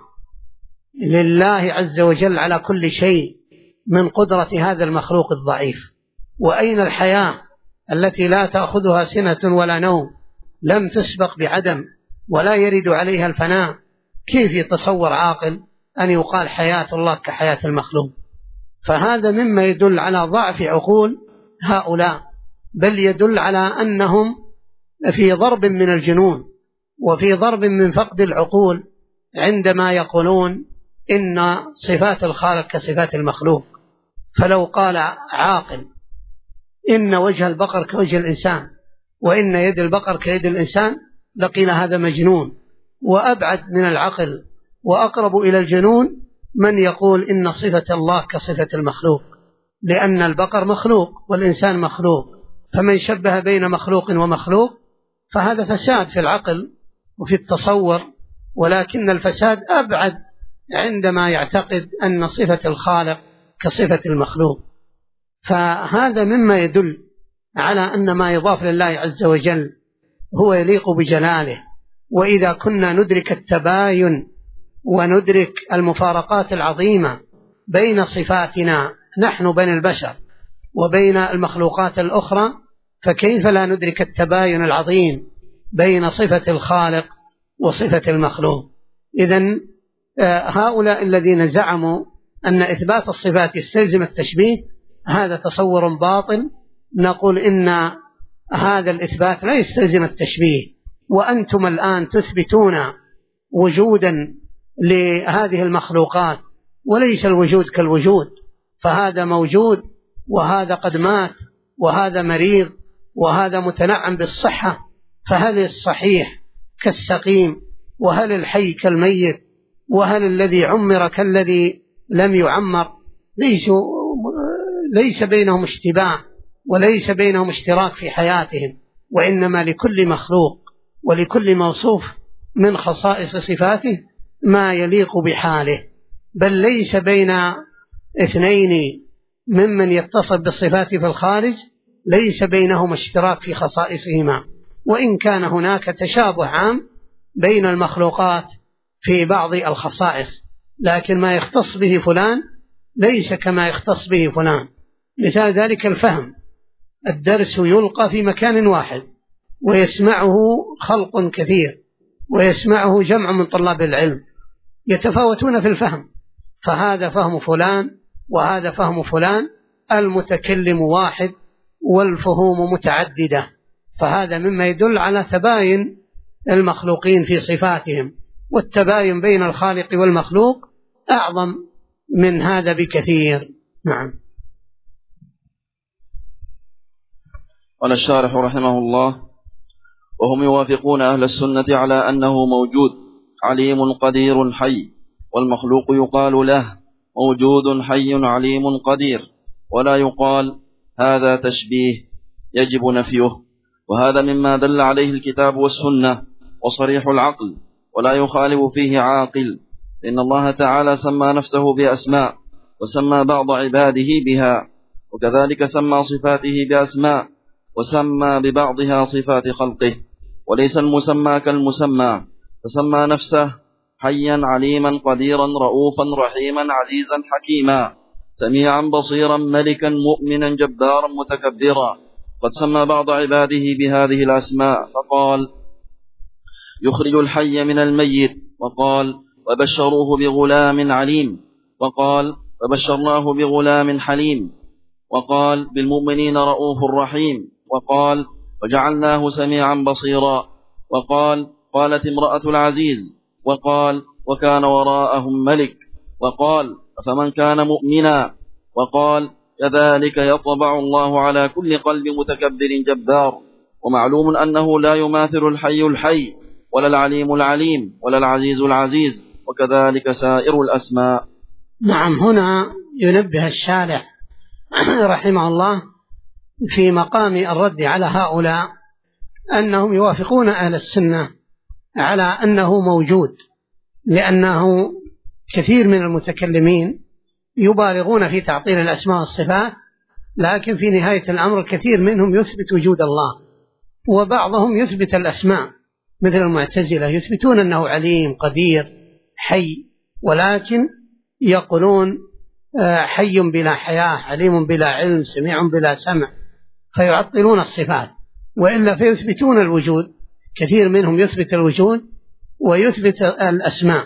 B: لله عز وجل على كل شيء من قدرة هذا المخلوق الضعيف؟ وأين الحياة التي لا تأخذها سنة ولا نوم، لم تسبق بعدم ولا يرد عليها الفناء؟ كيف يتصور عاقل أن يقال حياة الله كحياة المخلوق؟ فهذا مما يدل على ضعف عقول هؤلاء، بل يدل على أنهم في ضرب من الجنون وفي ضرب من فقد العقول عندما يقولون إن صفات الخالق كصفات المخلوق. فلو قال عاقل إن وجه البقر كوجه الإنسان وإن يد البقر كيد الإنسان لقيل هذا مجنون. وأبعد من العقل وأقرب إلى الجنون من يقول إن صفة الله كصفة المخلوق، لأن البقر مخلوق والإنسان مخلوق، فمن شبه بين مخلوق ومخلوق فهذا فساد في العقل وفي التصور، ولكن الفساد أبعد عندما يعتقد أن صفة الخالق كصفة المخلوق. فهذا مما يدل على أن ما يضاف لله عز وجل هو يليق بجلاله. وإذا كنا ندرك التباين وندرك المفارقات العظيمة بين صفاتنا نحن بني البشر وبين المخلوقات الأخرى، فكيف لا ندرك التباين العظيم بين صفة الخالق وصفة المخلوق؟ إذن هؤلاء الذين زعموا أن إثبات الصفات يستلزم التشبيه هذا تصور باطل. نقول إن هذا الإثبات لا يستلزم التشبيه، وأنتم الآن تثبتون وجودا لهذه المخلوقات وليس الوجود كالوجود، فهذا موجود وهذا قد مات وهذا مريض وهذا متنعم بالصحة، فهل الصحيح كالسقيم وهل الحي كالميت وهل الذي عمر كالذي لم يعمر؟ ليس بينهم اشتباه وليس بينهم اشتراك في حياتهم، وإنما لكل مخلوق ولكل موصوف من خصائص صفاته ما يليق بحاله، بل ليس بين اثنين ممن يتصف بالصفات في الخارج ليس بينهم اشتراك في خصائصهما، وإن كان هناك تشابه عام بين المخلوقات في بعض الخصائص، لكن ما يختص به فلان ليس كما يختص به فلان. مثال ذلك الفهم، الدرس يلقى في مكان واحد ويسمعه خلق كثير ويسمعه جمع من طلاب العلم، يتفاوتون في الفهم، فهذا فهم فلان وهذا فهم فلان، المتكلم واحد والفهوم متعددة، فهذا مما يدل على تباين المخلوقين في صفاتهم، والتباين بين الخالق والمخلوق أعظم من هذا بكثير. نعم.
A: قال الشارح رحمه الله: وهم يوافقون أهل السنة على أنه موجود، عليم قدير حي، والمخلوق يقال له موجود حي عليم قدير، ولا يقال هذا تشبيه يجب نفيه. وهذا مما دل عليه الكتاب والسنة وصريح العقل، ولا يخالف فيه عاقل، إن الله تعالى سمى نفسه بأسماء، وسمى بعض عباده بها، وكذلك سمى صفاته بأسماء، وسمى ببعضها صفات خلقه، وليس المسمى كالمسمى، فسمى نفسه حيا عليما قديرا رؤوفا رحيما عزيزا حكيما سميعا بصيرا ملكا مؤمنا جبارا متكبرا. قد سمى بعض عباده بهذه الأسماء فقال: يخرج الحي من الميت، وقال: وبشروه بغلام عليم، وقال: وبشرناه بغلام حليم، وقال: بالمؤمنين رؤوف رحيم، وقال: وجعلناه سميعا بصيرا، وقال: قالت امرأة العزيز، وقال: وكان وراءهم ملك، وقال: فمن كان مؤمنا، وقال: كذلك يطبع الله على كل قلب متكبر جبار. ومعلوم أنه لا يماثل الحي الحي، ولا العليم العليم، ولا العزيز العزيز، وكذلك سائر الأسماء.
B: نعم، هنا ينبه الشارع رحمه الله في مقام الرد على هؤلاء أنهم يوافقون أهل السنة على أنه موجود، لأنه كثير من المتكلمين يبالغون في تعطيل الأسماء والصفات، لكن في نهاية الأمر الكثير منهم يثبت وجود الله، وبعضهم يثبت الأسماء مثل المعتزلة يثبتون أنه عليم قدير حي، ولكن يقولون حي بلا حياة، عليم بلا علم، سميع بلا سمع، فيعطلون الصفات، وإلا فيثبتون الوجود. كثير منهم يثبت الوجود ويثبت الأسماء،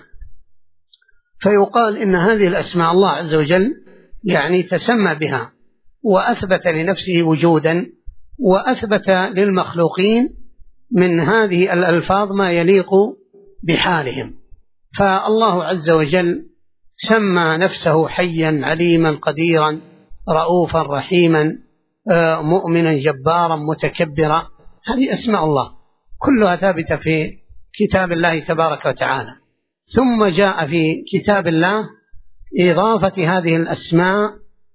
B: فيقال إن هذه الأسماء الله عز وجل يعني تسمى بها وأثبت لنفسه وجودا، وأثبت للمخلوقين من هذه الألفاظ ما يليق بحالهم. فالله عز وجل سمى نفسه حيا عليما قديرا رؤوفا رحيما مؤمنا جبارا متكبرا. هذه أسماء الله كلها ثابتة في كتاب الله تبارك وتعالى، ثم جاء في كتاب الله إضافة هذه الأسماء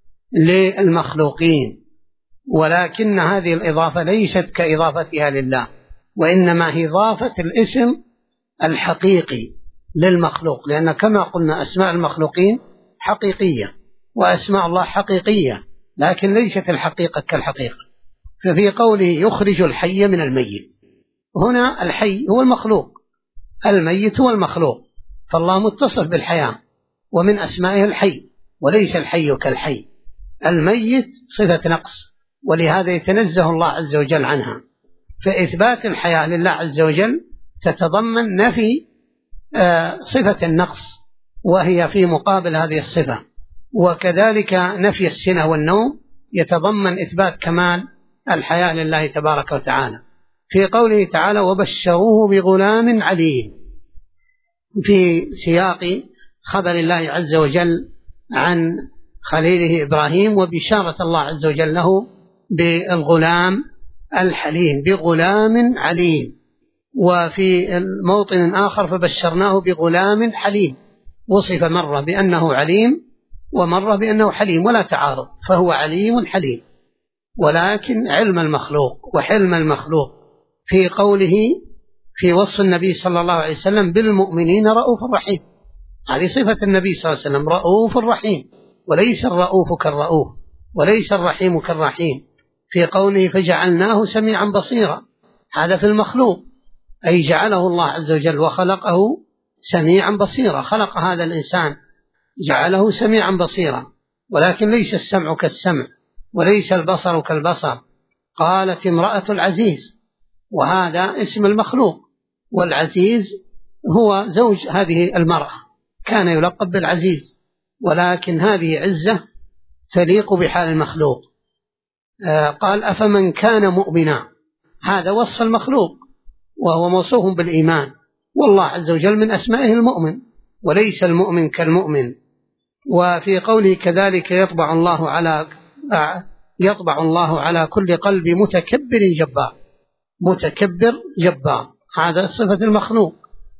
B: للمخلوقين، ولكن هذه الإضافة ليست كإضافتها لله، وإنما هي إضافة الاسم الحقيقي للمخلوق، لأن كما قلنا أسماء المخلوقين حقيقية وأسماء الله حقيقية، لكن ليست الحقيقة كالحقيقة. ففي قوله يخرج الحي من الميت، هنا الحي هو المخلوق، الميت هو المخلوق، فالله متصف بالحياة ومن أسمائه الحي، وليس الحي كالحي. الميت صفة نقص، ولهذا يتنزه الله عز وجل عنها، فإثبات الحياة لله عز وجل تتضمن نفي صفة النقص وهي في مقابل هذه الصفة، وكذلك نفي السنة والنوم يتضمن إثبات كمال الحياة لله تبارك وتعالى. في قوله تعالى وبشروه بغلام عليم، في سياق خبر الله عز وجل عن خليله إبراهيم وبشارة الله عز وجل له بالغلام الحليم، بغلام عليم. وفي موطن آخر فبشرناه بغلام حليم، وصف مرة بأنه عليم ومرة بأنه حليم، ولا تعارض، فهو عليم حليم. ولكن علم المخلوق وحلم المخلوق في قوله في وصف النبي صلى الله عليه وسلم بالمؤمنين رؤوف رحيم، هذه صفة النبي صلى الله عليه وسلم رؤوف رحيم، وليس الرؤوف كالرؤوف، وليس الرحيم كالرحيم. في قوله فجعلناه سميعا بصيرا، هذا في المخلوق، أي جعله الله عز وجل وخلقه سميعا بصيرا، خلق هذا الإنسان جعله سميعا بصيرا، ولكن ليس السمع كالسمع، وليس البصر كالبصر. قالت امرأة العزيز، وهذا اسم المخلوق، والعزيز هو زوج هذه المرأة، كان يلقب بالعزيز، ولكن هذه عزة تليق بحال المخلوق. قال أفمن كان مؤمنا، هذا وصف المخلوق وهو موصوف بالإيمان، والله عز وجل من أسمائه المؤمن، وليس المؤمن كالمؤمن. وفي قوله كذلك يطبع الله على كل قلب متكبر جبار، متكبر جبار، هذا صفة المخلوق،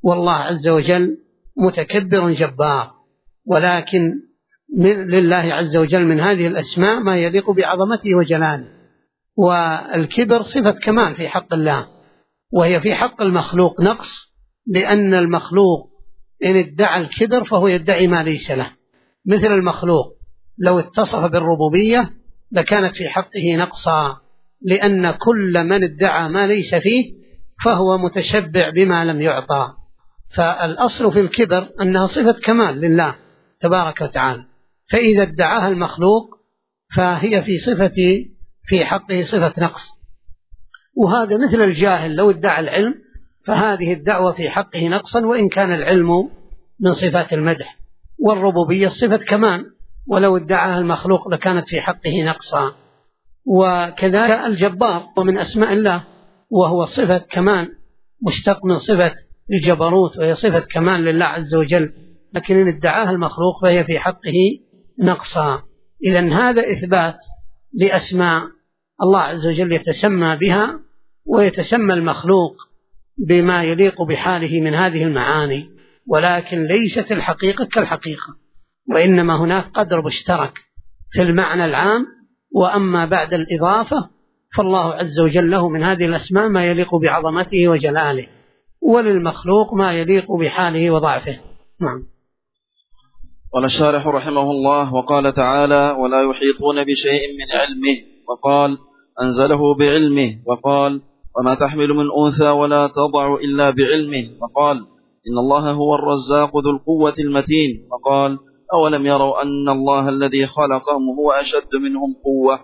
B: والله عز وجل متكبر جبار، ولكن لله عز وجل من هذه الأسماء ما يليق بعظمته وجلاله. والكبر صفة كمال في حق الله، وهي في حق المخلوق نقص، لأن المخلوق إن ادعى الكبر فهو يدعي ما ليس له. مثل المخلوق لو اتصف بالربوبية لكانت في حقه نقصا، لأن كل من ادعى ما ليس فيه فهو متشبع بما لم يعطى. فالأصل في الكبر أنها صفة كمال لله تبارك وتعالى، فإذا ادعاها المخلوق فهي في حقه صفة نقص. وهذا مثل الجاهل لو ادعى العلم فهذه الدعوة في حقه نقصا، وإن كان العلم من صفات المدح، والربوبية صفة كمال، ولو ادعاها المخلوق لكانت في حقه نقصا. وكذلك الجبار ومن أسماء الله، وهو صفة كمال مشتق من صفة الجبروت، وهي صفة كمال لله عز وجل، لكن إن ادعاها المخلوق فهي في حقه نقصا. إذن هذا إثبات لأسماء الله عز وجل يتسمى بها، ويتسمى المخلوق بما يليق بحاله من هذه المعاني، ولكن ليست الحقيقة كالحقيقة، وإنما هناك قدر مشترك في المعنى العام. وأما بعد الإضافة فالله عز وجل له من هذه الأسماء ما يليق بعظمته وجلاله، وللمخلوق ما يليق بحاله وضعفه. نعم.
A: قال الشارح رحمه الله: وقال تعالى: ولا يحيطون بشيء من علمه، وقال: أنزله بعلمه، وقال: وما تحمل من أنثى ولا تضع إلا بعلمه، وقال: إن الله هو الرزاق ذو القوة المتين، وقال: أولم يروا أن الله الذي خلقهم هو أشد منهم قوة.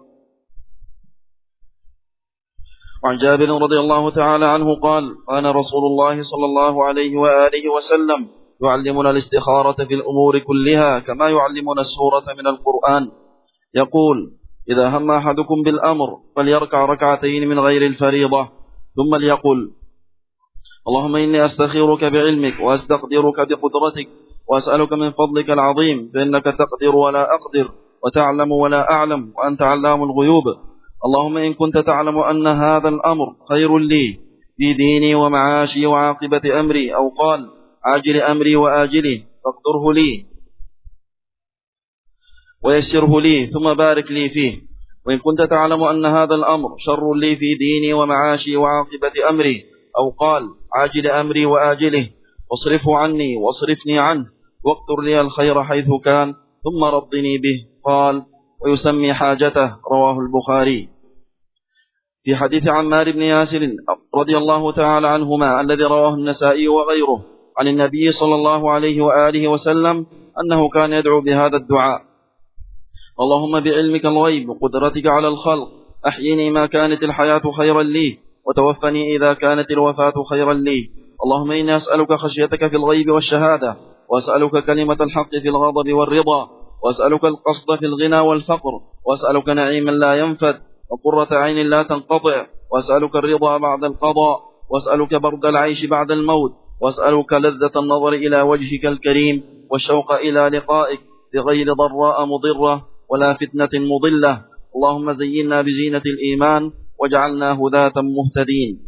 A: وعن جابر رضي الله تعالى عنه قال: كان رسول الله صلى الله عليه وآله وسلم يعلمنا الاستخارة في الأمور كلها كما يعلمنا السورة من القرآن. يقول: إذا هم أحدكم بالأمر فليركع ركعتين من غير الفريضة، ثم ليقل: اللهم إني أستخيرك بعلمك وأستقدرك بقدرتك وأسألك من فضلك العظيم، فإنك تقدر ولا أقدر وتعلم ولا أعلم وأنت علام الغيوب. اللهم إن كنت تعلم أن هذا الأمر خير لي في ديني ومعاشي وعاقبة أمري، أو قال عاجل أمري وآجله، فاقدره لي ويسره لي ثم بارك لي فيه. وإن كنت تعلم أن هذا الأمر شر لي في ديني ومعاشي وعاقبة أمري، أو قال عاجل أمري وآجله، واصرفه عني واصرفني عنه، واقدر لي الخير حيث كان، ثم رضني به. قال: ويسمي حاجته. رواه البخاري. في حديث عمار بن ياسر رضي الله تعالى عنهما الذي رواه النسائي وغيره عن النبي صلى الله عليه وآله وسلم أنه كان يدعو بهذا الدعاء: اللهم بعلمك الغيب وقدرتك على الخلق أحيني ما كانت الحياة خيرا لي، وتوفني إذا كانت الوفاة خيرا لي. اللهم إني أسألك خشيتك في الغيب والشهادة، وأسألك كلمة الحق في الغضب والرضا، وأسألك القصد في الغنى والفقر، وأسألك نعيما لا ينفد وقرة عين لا تنقطع، وأسألك الرضا بعد القضاء، وأسألك برد العيش بعد الموت، وأسألك لذة النظر إلى وجهك الكريم والشوق إلى لقائك بغير ضراء مضرة ولا فتنة مضلة. اللهم زينا بزينة الإيمان واجعلنا هداة مهتدين.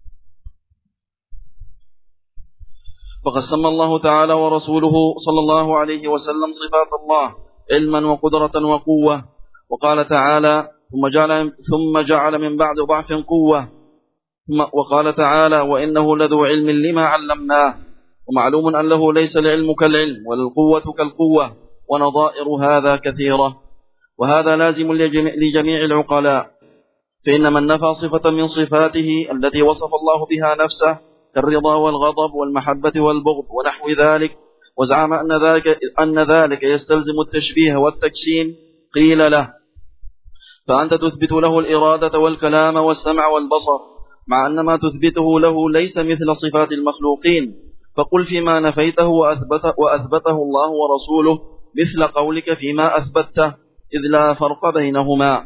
A: فقد سمى الله تعالى ورسوله صلى الله عليه وسلم صفات الله علما وقدرة وقوة، وقال تعالى: ثم جعل من بعد ضعف قوة، وقال تعالى: وإنه لذو علم لما علمناه. ومعلوم أن له ليس العلم كالعلم ولا القوة كالقوة، ونظائر هذا كثيرة، وهذا لازم لجميع العقلاء. فإن من نفى صفة من صفاته التي وصف الله بها نفسه كالرضا والغضب والمحبة والبغض ونحو ذلك، وزعم أن ذلك يستلزم التشبيه والتجسيم، قيل له: فأنت تثبت له الإرادة والكلام والسمع والبصر، مع أن ما تثبته له ليس مثل صفات المخلوقين، فقل فيما نفيته وأثبته الله ورسوله مثل قولك فيما أثبته، إذ لا فرق بينهما.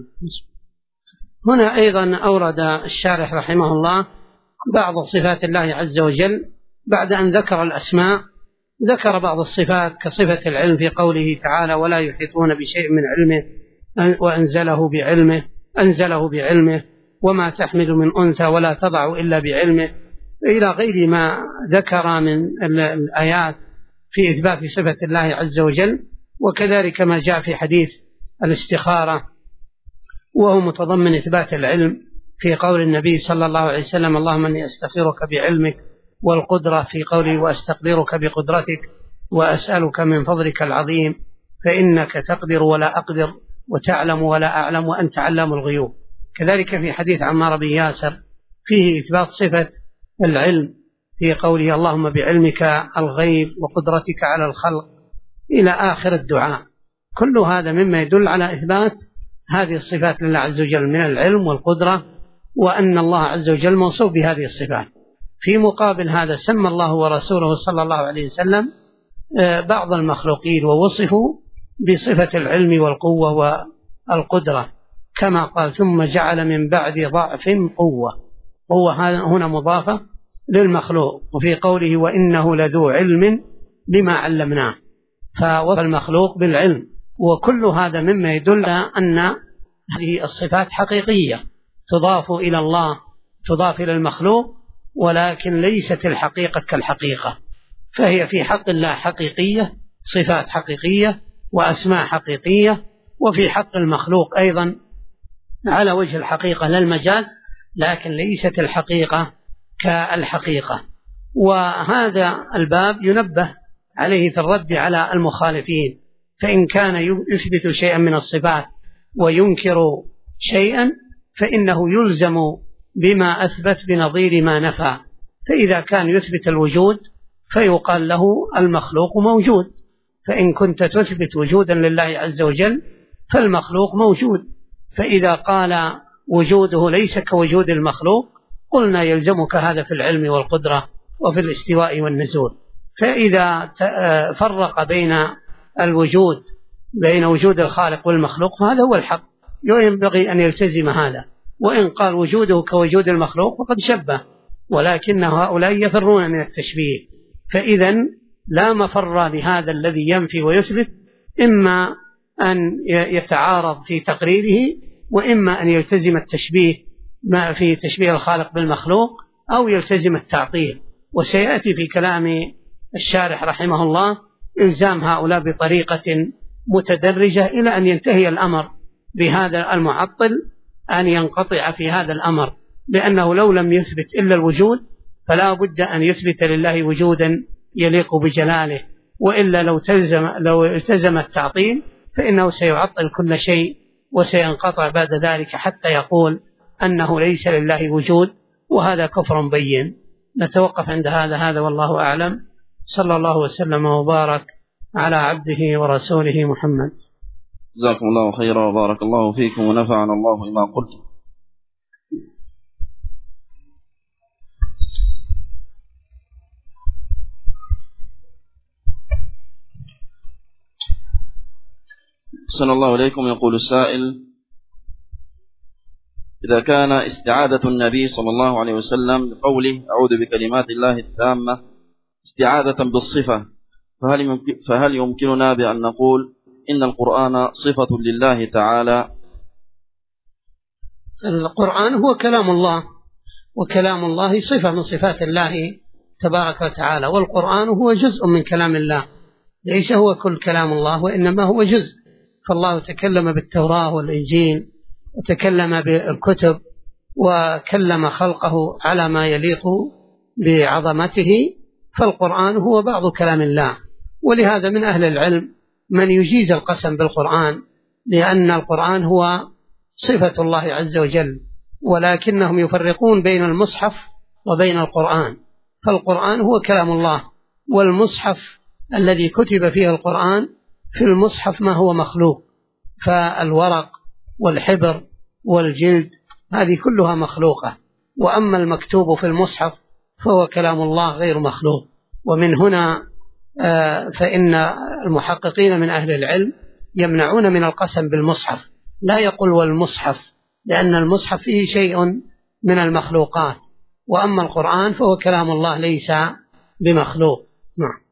B: هنا أيضا أورد الشارح رحمه الله بعض صفات الله عز وجل بعد أن ذكر الأسماء، ذكر بعض الصفات كصفة العلم في قوله تعالى: ولا يحيطون بشيء من علمه، وأنزله بعلمه، وما تحمل من أنثى ولا تضع إلا بعلمه، إلى غير ما ذكر من الآيات في إثبات صفة الله عز وجل، وكذلك ما جاء في حديث الاستخارة وهو متضمن إثبات العلم في قول النبي صلى الله عليه وسلم: اللهم إني أستخيرك بعلمك، والقدرة في قوله: وأستقدرك بقدرتك، وأسألك من فضلك العظيم، فإنك تقدر ولا أقدر، وتعلم ولا أعلم، وأنت علام الغيوب. كذلك في حديث عمار بن ياسر فيه إثبات صفة العلم في قوله: اللهم بعلمك الغيب وقدرتك على الخلق، إلى آخر الدعاء. كل هذا مما يدل على إثبات هذه الصفات لله عز وجل من العلم والقدرة، وأن الله عز وجل موصوف بهذه الصفات. في مقابل هذا سمى الله ورسوله صلى الله عليه وسلم بعض المخلوقين ووصفوا بصفة العلم والقوة والقدرة، كما قال: ثم جعل من بعد ضعف قوة. قوة هنا مضافة للمخلوق، وفي قوله: وإنه لذو علم لما علمناه، فوصف المخلوق بالعلم. وكل هذا مما يدل على أن هذه الصفات حقيقية تضاف إلى الله، تضاف إلى المخلوق، ولكن ليست الحقيقة كالحقيقة، فهي في حق الله حقيقية، صفات حقيقية وأسماء حقيقية، وفي حق المخلوق أيضا على وجه الحقيقة لا المجاز، لكن ليست الحقيقة كالحقيقة. وهذا الباب ينبه عليه في الرد على المخالفين، فإن كان يثبت شيئا من الصفات وينكر شيئا فإنه يلزم بما أثبت بنظير ما نفى. فإذا كان يثبت الوجود فيقال له المخلوق موجود، فإن كنت تثبت وجودا لله عز وجل فالمخلوق موجود. فإذا قال وجوده ليس كوجود المخلوق قلنا يلزمك هذا في العلم والقدرة وفي الاستواء والنزول. فإذا فرق بين الوجود بين وجود الخالق والمخلوق فهذا هو الحق، ينبغي أن يلتزم هذا. وإن قال وجوده كوجود المخلوق فقد شبه، ولكن هؤلاء يفرون من التشبيه. فإذا لا مفر لهذا الذي ينفي ويثبت، إما أن يتعارض في تقريره، وإما أن يلتزم التشبيه ما في تشبيه الخالق بالمخلوق، أو يلتزم التعطيل. وسيأتي في كلام الشارح رحمه الله إلزام هؤلاء بطريقة متدرجة إلى أن ينتهي الأمر بهذا المعطل أن ينقطع في هذا الأمر، لأنه لو لم يثبت إلا الوجود فلا بد أن يثبت لله وجودا يليق بجلاله، وإلا لو التزم التعطيل فإنه سيعطل كل شيء وسينقطع بعد ذلك حتى يقول أنه ليس لله وجود، وهذا كفر بين. نتوقف عند هذا والله أعلم. صلى الله وسلم وبارك على عبده ورسوله محمد.
A: جزاكم الله خيرا وبارك الله فيكم ونفعنا الله بما قلتم. صلى الله عليكم. يقول السائل: إذا كان استعادة النبي صلى الله عليه وسلم بقوله أعوذ بكلمات الله التامة استعادة بالصفة، فهل يمكننا بأن نقول إن القرآن صفة لله تعالى؟
B: القرآن هو كلام الله، وكلام الله صفة من صفات الله تبارك وتعالى، والقرآن هو جزء من كلام الله، ليس هو كل كلام الله وإنما هو جزء. فالله تكلم بالتوراة والإنجيل وتكلم بالكتب وكلم خلقه على ما يليق بعظمته، فالقرآن هو بعض كلام الله. ولهذا من أهل العلم من يجيز القسم بالقرآن، لأن القرآن هو صفة الله عز وجل، ولكنهم يفرقون بين المصحف وبين القرآن. فالقرآن هو كلام الله، والمصحف الذي كتب فيه القرآن في المصحف ما هو مخلوق، فالورق والحبر والجلد هذه كلها مخلوقة، وأما المكتوب في المصحف فهو كلام الله غير مخلوق. ومن هنا فإن المحققين من أهل العلم يمنعون من القسم بالمصحف، لا يقول والمصحف، لأن المصحف فيه شيء من المخلوقات، وأما القرآن فهو كلام الله ليس بمخلوق. نعم.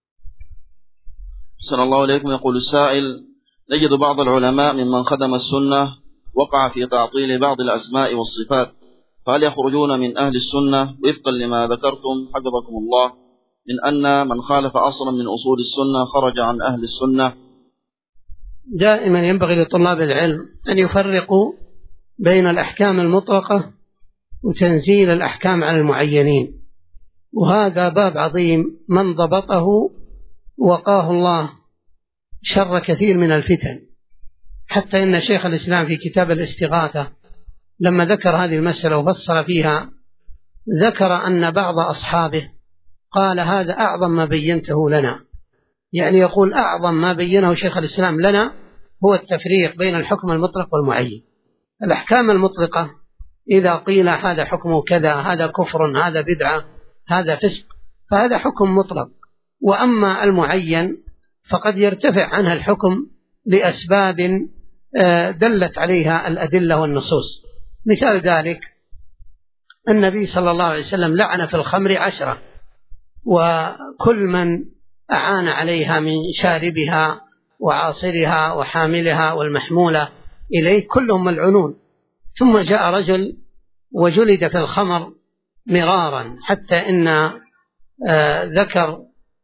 A: صلى الله عليكم. يقول السائل: نجد بعض العلماء ممن خدم السنة وقع في تعطيل بعض الأسماء والصفات، فهل يخرجون من أهل السنة وفقا لما ذكرتم حفظكم الله من أن من خالف أصلا من أصول السنة خرج عن أهل السنة؟
B: دائما ينبغي لطلاب العلم أن يفرقوا بين الأحكام المطلقة وتنزيل الأحكام على المعينين، وهذا باب عظيم من ضبطه وقاه الله شر كثير من الفتن. حتى إن شيخ الإسلام في كتاب الاستغاثة لما ذكر هذه المسألة وفصل فيها ذكر أن بعض أصحابه قال هذا أعظم ما بينته لنا، يعني يقول أعظم ما بينه شيخ الإسلام لنا هو التفريق بين الحكم المطلق والمعين. الأحكام المطلقة إذا قيل هذا حكم كذا، هذا كفر، هذا بدعة، هذا فسق، فهذا حكم مطلق. وأما المعين فقد يرتفع عنها الحكم لأسباب دلت عليها الأدلة والنصوص. مثال ذلك النبي صلى الله عليه وسلم لعن في الخمر 10، وكل من أعان عليها من شاربها وعاصرها وحاملها والمحمولة إليه كلهم ملعونون. ثم جاء رجل وجلد في الخمر مرارا، حتى إن ذكر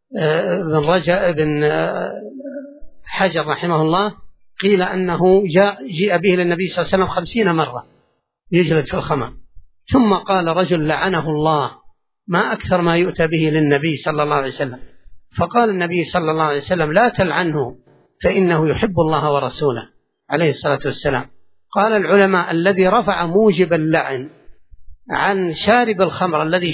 B: بن حجر رحمه الله قيل أنه جاء به للنبي صلى الله عليه وسلم 50 مرة يجلد في الخمر. ثم قال رجل لعنه الله، ما أكثر ما يؤتى به للنبي صلى الله عليه وسلم. فقال النبي صلى الله عليه وسلم لا تلعنه فإنه يحب الله ورسوله عليه الصلاة والسلام. قال العلماء الذي رفع موجب اللعن عن شارب الخمر الذي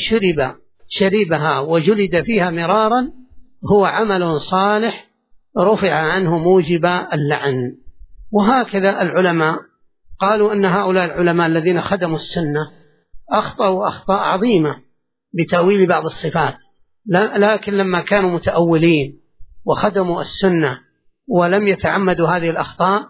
B: شربها وجلد فيها مرارا هو عمل صالح رفع عنه موجب اللعن. وهكذا العلماء قالوا أن هؤلاء العلماء الذين خدموا السنة أخطأوا أخطاء عظيمة بتأويل بعض الصفات، لكن لما كانوا متأولين وخدموا السنة ولم يتعمدوا هذه الأخطاء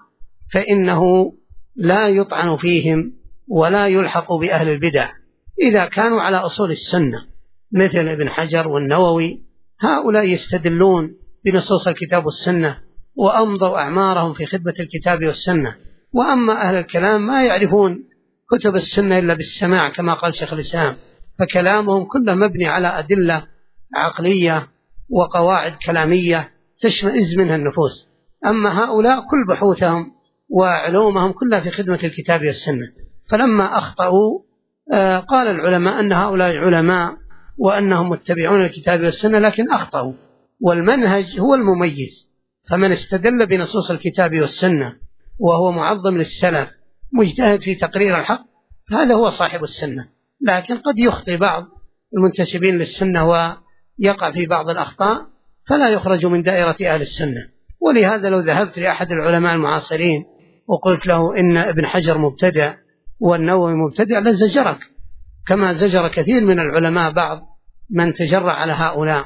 B: فإنه لا يطعن فيهم ولا يلحق بأهل البدع إذا كانوا على أصول السنة، مثل ابن حجر والنووي. هؤلاء يستدلون بنصوص الكتاب والسنة وأمضوا أعمارهم في خدمة الكتاب والسنة. وأما أهل الكلام ما يعرفون كتب السنة إلا بالسماع كما قال شيخ الإسلام، فكلامهم كله مبني على أدلة عقلية وقواعد كلامية تشمئز منها النفوس. أما هؤلاء كل بحوثهم وعلومهم كلها في خدمة الكتاب والسنة. فلما أخطأوا قال العلماء أن هؤلاء علماء وأنهم متبعون الكتاب والسنة، لكن أخطأوا، والمنهج هو المميز. فمن استدل بنصوص الكتاب والسنة وهو معظم للسلف مجتهد في تقرير الحق هذا هو صاحب السنة. لكن قد يخطئ بعض المنتسبين للسنة ويقع في بعض الأخطاء فلا يخرج من دائرة أهل السنة. ولهذا لو ذهبت لأحد العلماء المعاصرين وقلت له إن ابن حجر مبتدع والنووي مبتدع لزجرك، كما زجر كثير من العلماء بعض من تجرأ على هؤلاء،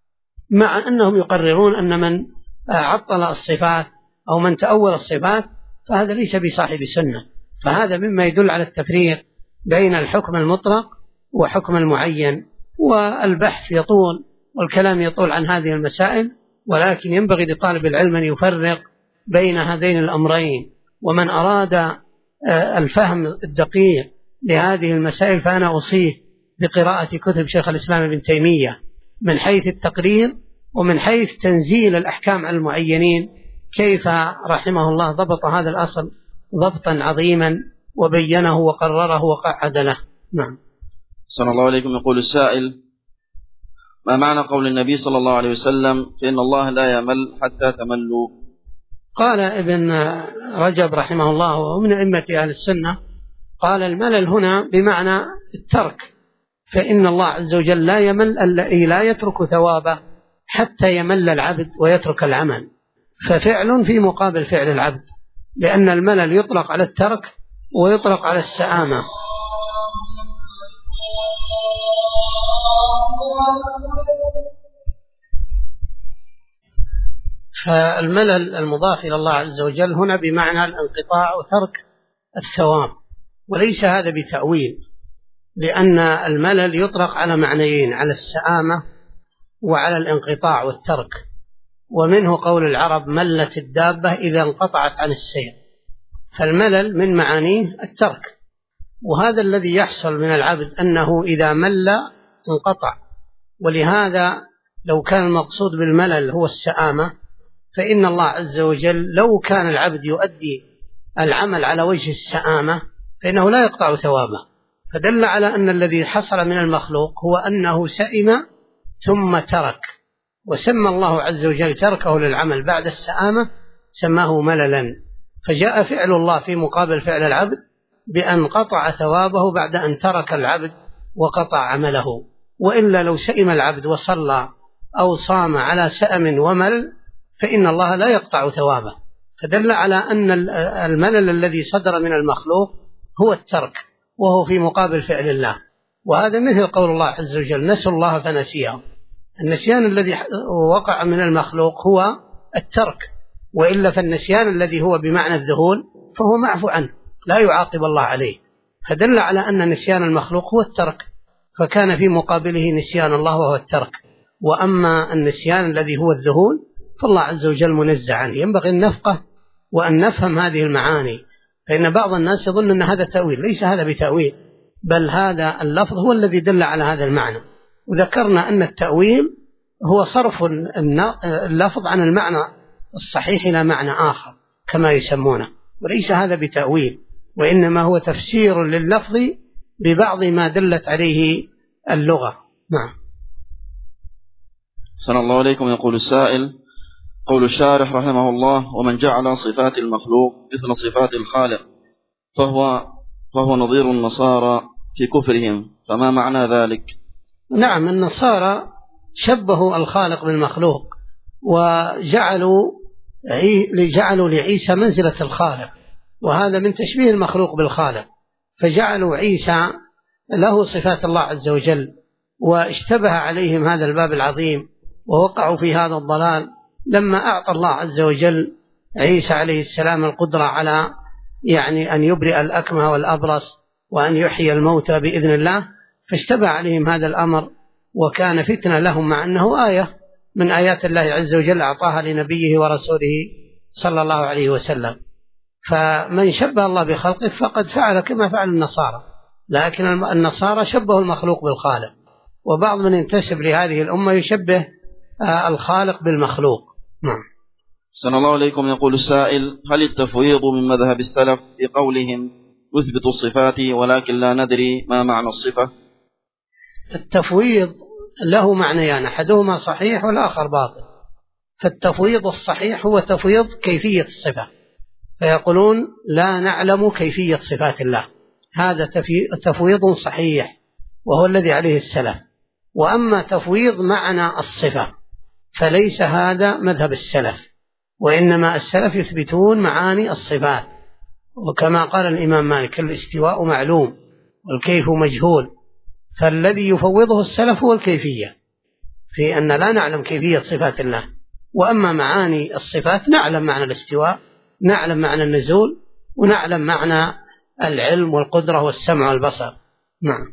B: مع أنهم يقررون أن من عطل الصفات أو من تأول الصفات فهذا ليس بصاحب سنة. فهذا مما يدل على التفريق بين الحكم المطلق وحكم المعين. والبحث يطول والكلام يطول عن هذه المسائل، ولكن ينبغي لطالب العلم أن يفرق بين هذين الأمرين. ومن أراد الفهم الدقيق لهذه المسائل فأنا أوصيه بقراءة كتب شيخ الإسلام ابن تيمية من حيث التقرير ومن حيث تنزيل الأحكام على المعينين، كيف رحمه الله ضبط هذا الأصل ضبطا عظيما وبينه وقرره وقعد له. نعم.
A: صلى الله عليكم. يقول السائل: ما معنى قول النبي صلى الله عليه وسلم فإن الله لا يمل حتى تملوا؟
B: قال ابن رجب رحمه الله ومن أئمة أهل السنة قال الملل هنا بمعنى الترك، فإن الله عز وجل لا يمل الذي لا يترك ثوابه حتى يمل العبد ويترك العمل، ففعل في مقابل فعل العبد، لأن الملل يطلق على الترك ويطلق على السآمة. فالملل المضاف إلى الله عز وجل هنا بمعنى الانقطاع وترك الثواب، وليس هذا بتأويل، لأن الملل يطلق على معنيين، على السآمة وعلى الانقطاع والترك. ومنه قول العرب ملت الدابة إذا انقطعت عن السير، فالملل من معانيه الترك. وهذا الذي يحصل من العبد أنه إذا مل انقطع. ولهذا لو كان المقصود بالملل هو السآمة، فإن الله عز وجل لو كان العبد يؤدي العمل على وجه السآمة فإنه لا يقطع ثوابه. فدل على أن الذي حصل من المخلوق هو أنه سئم ثم ترك، وسمى الله عز وجل تركه للعمل بعد السآمة سماه مللا. فجاء فعل الله في مقابل فعل العبد بأن قطع ثوابه بعد أن ترك العبد وقطع عمله. وإلا لو سئم العبد وصلى أو صام على سأم ومل فإن الله لا يقطع ثوابه. فدل على أن الملل الذي صدر من المخلوق هو الترك، وهو في مقابل فعل الله. وهذا مثل قول الله عز وجل نسوا الله فنسيهم. النسيان الذي وقع من المخلوق هو الترك، وإلا فالنسيان الذي هو بمعنى الذهول فهو معفو عنه لا يعاقب الله عليه. فدل على أن نسيان المخلوق هو الترك، فكان في مقابله نسيان الله وهو الترك. وأما النسيان الذي هو الذهول فالله عز وجل منزه عنه. ينبغي أن نفقه وأن نفهم هذه المعاني، فإن بعض الناس يظن أن هذا تأويل. ليس هذا بتأويل، بل هذا اللفظ هو الذي دل على هذا المعنى. وذكرنا أن التأويل هو صرف اللفظ عن المعنى الصحيح إلى معنى آخر كما يسمونه، وليس هذا بتأويل، وإنما هو تفسير لللفظ ببعض ما دلت عليه اللغة. نعم.
A: صلى الله عليكم. يقول السائل: قول الشارح رحمه الله: ومن جعل صفات المخلوق مثل صفات الخالق فهو نظير النصارى في كفرهم، فما معنى ذلك؟
B: نعم، النصارى شبهوا الخالق بالمخلوق، وجعلوا لعيسى منزلة الخالق، وهذا من تشبيه المخلوق بالخالق. فجعلوا عيسى له صفات الله عز وجل، واشتبه عليهم هذا الباب العظيم ووقعوا في هذا الضلال لما أعطى الله عز وجل عيسى عليه السلام القدرة على أن يبرئ الأكمه والأبرص وأن يحيي الموتى بإذن الله. فاشتبه عليهم هذا الأمر وكان فتنة لهم، مع أنه آية من آيات الله عز وجل أعطاها لنبيه ورسوله صلى الله عليه وسلم. فمن شبه الله بخلقه فقد فعل كما فعل النصارى، لكن النصارى شبهوا المخلوق بالخالق، وبعض من ينتسب لهذه الأمة يشبه الخالق بالمخلوق. نعم.
A: صلى الله عليكم. يقول السائل: هل التفويض من مذهب السلف في قولهم نثبت الصفات ولكن لا ندري ما معنى الصفة؟
B: التفويض له معنيان، أحدهما صحيح والآخر باطل. فالتفويض الصحيح هو تفويض كيفية الصفة، فيقولون لا نعلم كيفية صفات الله، هذا تفويض صحيح وهو الذي عليه السلف. وأما تفويض معنى الصفة فليس هذا مذهب السلف، وإنما السلف يثبتون معاني الصفات. وكما قال الإمام مالك: الاستواء معلوم والكيف مجهول. فالذي يفوضه السلف هو الكيفية، في أن لا نعلم كيفية صفات الله. وأما معاني الصفات نعلم معنى الاستواء، نعلم معنى النزول، ونعلم معنى العلم والقدرة والسمع والبصر. نعم.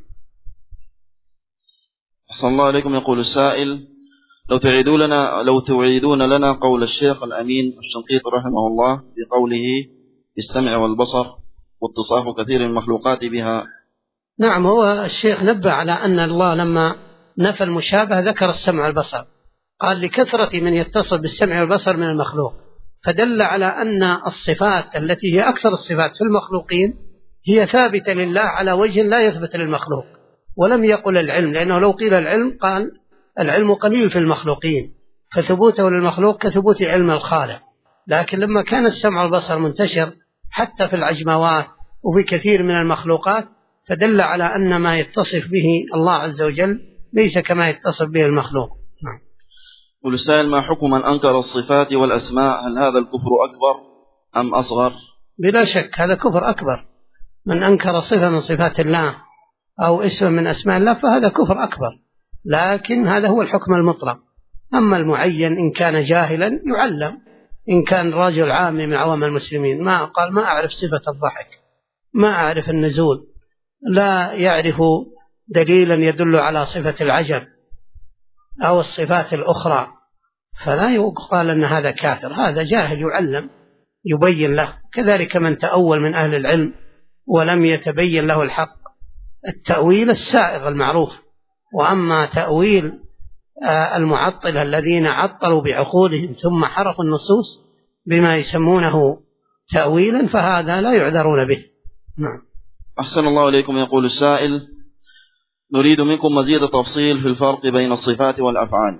A: صلى الله عليكم. يقول السائل: لو تعيدون لنا قول الشيخ الأمين الشنقيطي رحمه الله في قوله بالسمع والبصر واتصاف كثير من المخلوقات بها.
B: نعم، هو الشيخ نبه على أن الله لما نفى المشابهة ذكر السمع والبصر، قال لكثرة من يتصف بالسمع والبصر من المخلوق، فدل على أن الصفات التي هي أكثر الصفات في المخلوقين هي ثابتة لله على وجه لا يثبت للمخلوق. ولم يقل العلم، لأنه لو قيل العلم قال العلم قليل في المخلوقين، فثبوته للمخلوق كثبوت علم الخالق. لكن لما كان السمع والبصر منتشر حتى في العجموات وفي كثير من المخلوقات، فدل على أن ما يتصف به الله عز وجل ليس كما يتصف به المخلوق. نعم.
A: قل السائل: ما حكم من أنكر الصفات والأسماء؟ هل هذا الكفر أكبر أم أصغر؟
B: بلا شك هذا كفر أكبر. من أنكر صفة من صفات الله أو اسم من أسماء الله فهذا كفر أكبر، لكن هذا هو الحكم المطلق. أما المعين إن كان جاهلا يعلم، إن كان رجل عام من عوام المسلمين ما قال ما أعرف صفة الضحك، ما أعرف النزول، لا يعرف دليلا يدل على صفة العجب أو الصفات الأخرى، فلا يقال أن هذا كافر، هذا جاهل يعلم يبين له. كذلك من تأول من أهل العلم ولم يتبين له الحق. التأويل السائغ المعروف. وأما تأويل المعطلة الذين عطلوا بعقولهم ثم حرفوا النصوص بما يسمونه تأويلا فهذا لا يعذرون به. نعم.
A: أحسن الله إليكم. يقول السائل: نريد منكم مزيد تفصيل في الفرق بين الصفات والأفعال.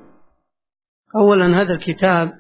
B: أولا هذا الكتاب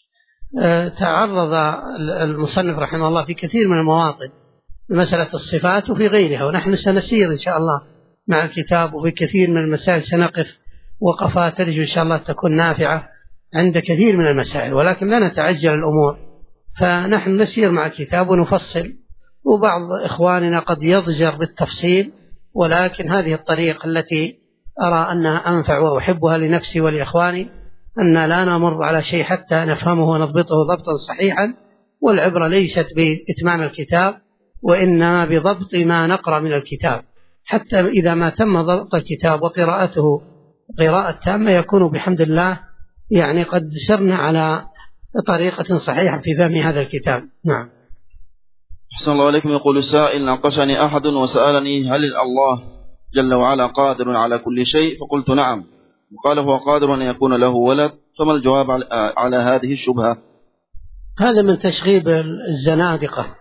B: تعرض المصنف رحمه الله في كثير من المواطن بمسألة الصفات وفي غيرها، ونحن سنسير إن شاء الله مع الكتاب، وفي كثير من المسائل سنقف وقفات ترجو إن شاء الله تكون نافعة عند كثير من المسائل، ولكن لا نتعجل الأمور، فنحن نسير مع الكتاب ونفصل. وبعض إخواننا قد يضجر بالتفصيل، ولكن هذه الطريقة التي أرى أنها أنفع وأحبها لنفسي ولإخواني، أن لا نمر على شيء حتى نفهمه ونضبطه ضبطا صحيحا. والعبرة ليست بإتمام الكتاب وإنما بضبط ما نقرأ من الكتاب، حتى إذا ما تم ضبط الكتاب وقراءته قراءة تامة يكون بحمد الله يعني قد سرنا على طريقة صحيحة في فهم هذا الكتاب. نعم.
A: أحسن الله عليكم. يقول السائل: ناقشني أحد وسألني هل الله جل وعلا قادر على كل شيء؟ فقلت نعم، وقال هو قادر أن يكون له ولد، فما الجواب على هذه الشبهة؟
B: هذا من تشغيب الزنادقة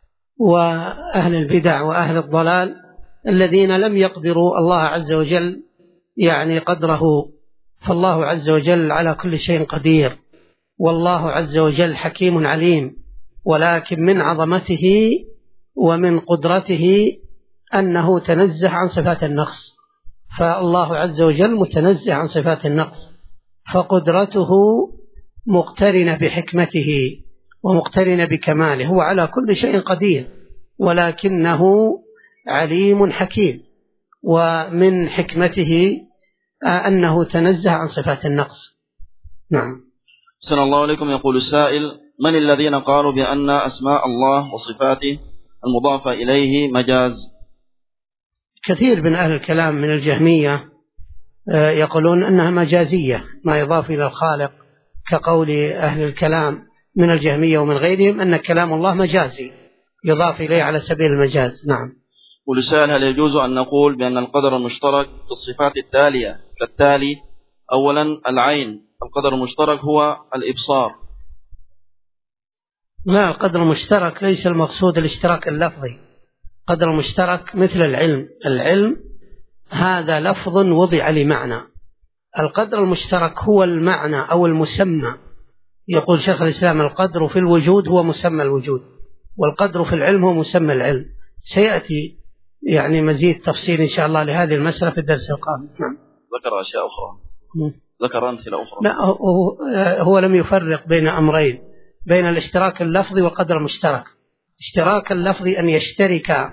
B: وأهل البدع وأهل الضلال الذين لم يقدروا الله عز وجل يعني قدره. فالله عز وجل على كل شيء قدير، والله عز وجل حكيم عليم، ولكن من عظمته ومن قدرته أنه تنزه عن صفات النقص، فالله عز وجل متنزه عن صفات النقص، فقدرته مقترنة بحكمته ومقترنة بكماله. هو على كل شيء قدير ولكنه عليم حكيم، ومن حكمته أنه تنزه عن صفات النقص. نعم.
A: أحسن الله عليكم. يقول السائل: من الذين قالوا بأن أسماء الله وصفاته المضافة إليه مجاز؟
B: كثير من أهل الكلام من الجهمية يقولون أنها مجازية، ما يضاف إلى الخالق، كقول أهل الكلام من الجهمية ومن غيرهم أن كلام الله مجازي يضاف إليه على سبيل المجاز. نعم.
A: والسائل: هل يجوز أن نقول بأن القدر المشترك في الصفات التالية كالتالي؟ أولا العين، القدر المشترك هو الإبصار.
B: لا، القدر المشترك ليس المقصود الاشتراك اللفظي. قدر مشترك مثل العلم. العلم هذا لفظ وضع لمعنى. القدر المشترك هو المعنى أو المسمى. يقول شيخ الإسلام: القدر في الوجود هو مسمى الوجود، والقدر في العلم هو مسمى العلم. سيأتي يعني مزيد تفصيل إن شاء الله لهذه المسألة في الدرس القادم. نعم.
A: ذكر أشياء أخرى، ذكر أمثلة أخرى.
B: لا، هو لم يفرق بين أمرين، بين الاشتراك اللفظي والقدر المشترك. اشتراك اللفظي أن يشترك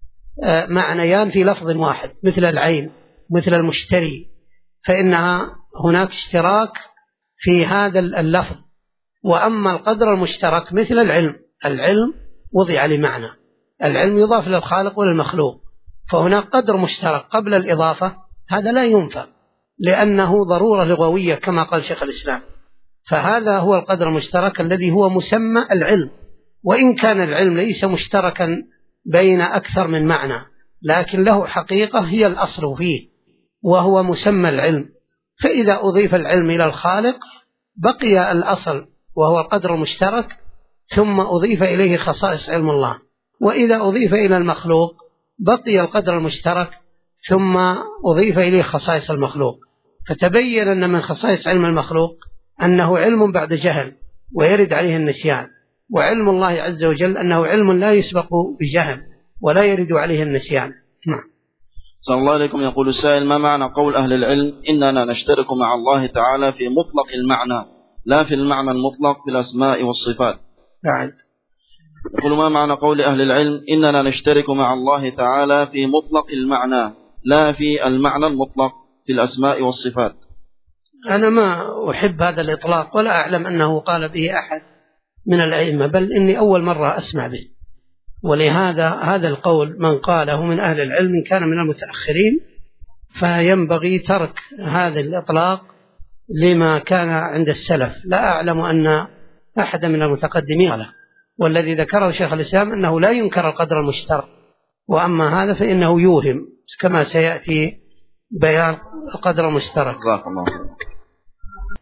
B: معنيان في لفظ واحد، مثل العين مثل المشتري، فإنها هناك اشتراك في هذا اللفظ. وأما القدر المشترك مثل العلم، العلم وضع لمعنى، العلم يضاف للخالق وللمخلوق، فهناك قدر مشترك قبل الإضافة، هذا لا ينفع لأنه ضرورة لغوية كما قال شيخ الإسلام. فهذا هو القدر المشترك الذي هو مسمى العلم، وإن كان العلم ليس مشتركا بين أكثر من معنى، لكن له حقيقة هي الأصل فيه وهو مسمى العلم. فإذا أضيف العلم إلى الخالق بقي الأصل وهو القدر المشترك، ثم أضيف إليه خصائص علم الله. وإذا أضيف إلى المخلوق بقي القدر المشترك ثم أضيف إليه خصائص المخلوق. فتبين أن من خصائص علم المخلوق أنه علم بعد جهل ويرد عليه النسيان، وعلم الله عز وجل أنه علم لا يسبق بجهل ولا يرد عليه النسيان. نعم.
A: صلى الله عليكم. يقول السائل: ما معنى قول أهل العلم إننا نشترك مع الله تعالى في مطلق المعنى لا في المعنى المطلق في الأسماء والصفات؟
B: بعد
A: يقول: ما معنى قول أهل العلم إننا نشترك مع الله تعالى في مطلق المعنى لا في المعنى المطلق في الأسماء والصفات؟
B: أنا ما أحب هذا الإطلاق ولا أعلم أنه قال به أحد من الأئمة، بل إني أول مرة أسمع به. ولهذا هذا القول من قاله من أهل العلم إن كان من المتأخرين، فينبغي ترك هذا الإطلاق لما كان عند السلف. لا أعلم أن أحد من المتقدمين له. والذي ذكره شيخ الإسلام أنه لا ينكر القدر المشترك، وأما هذا فإنه يوهم كما سيأتي بيان قدر مشترك.
A: جزاك الله خير.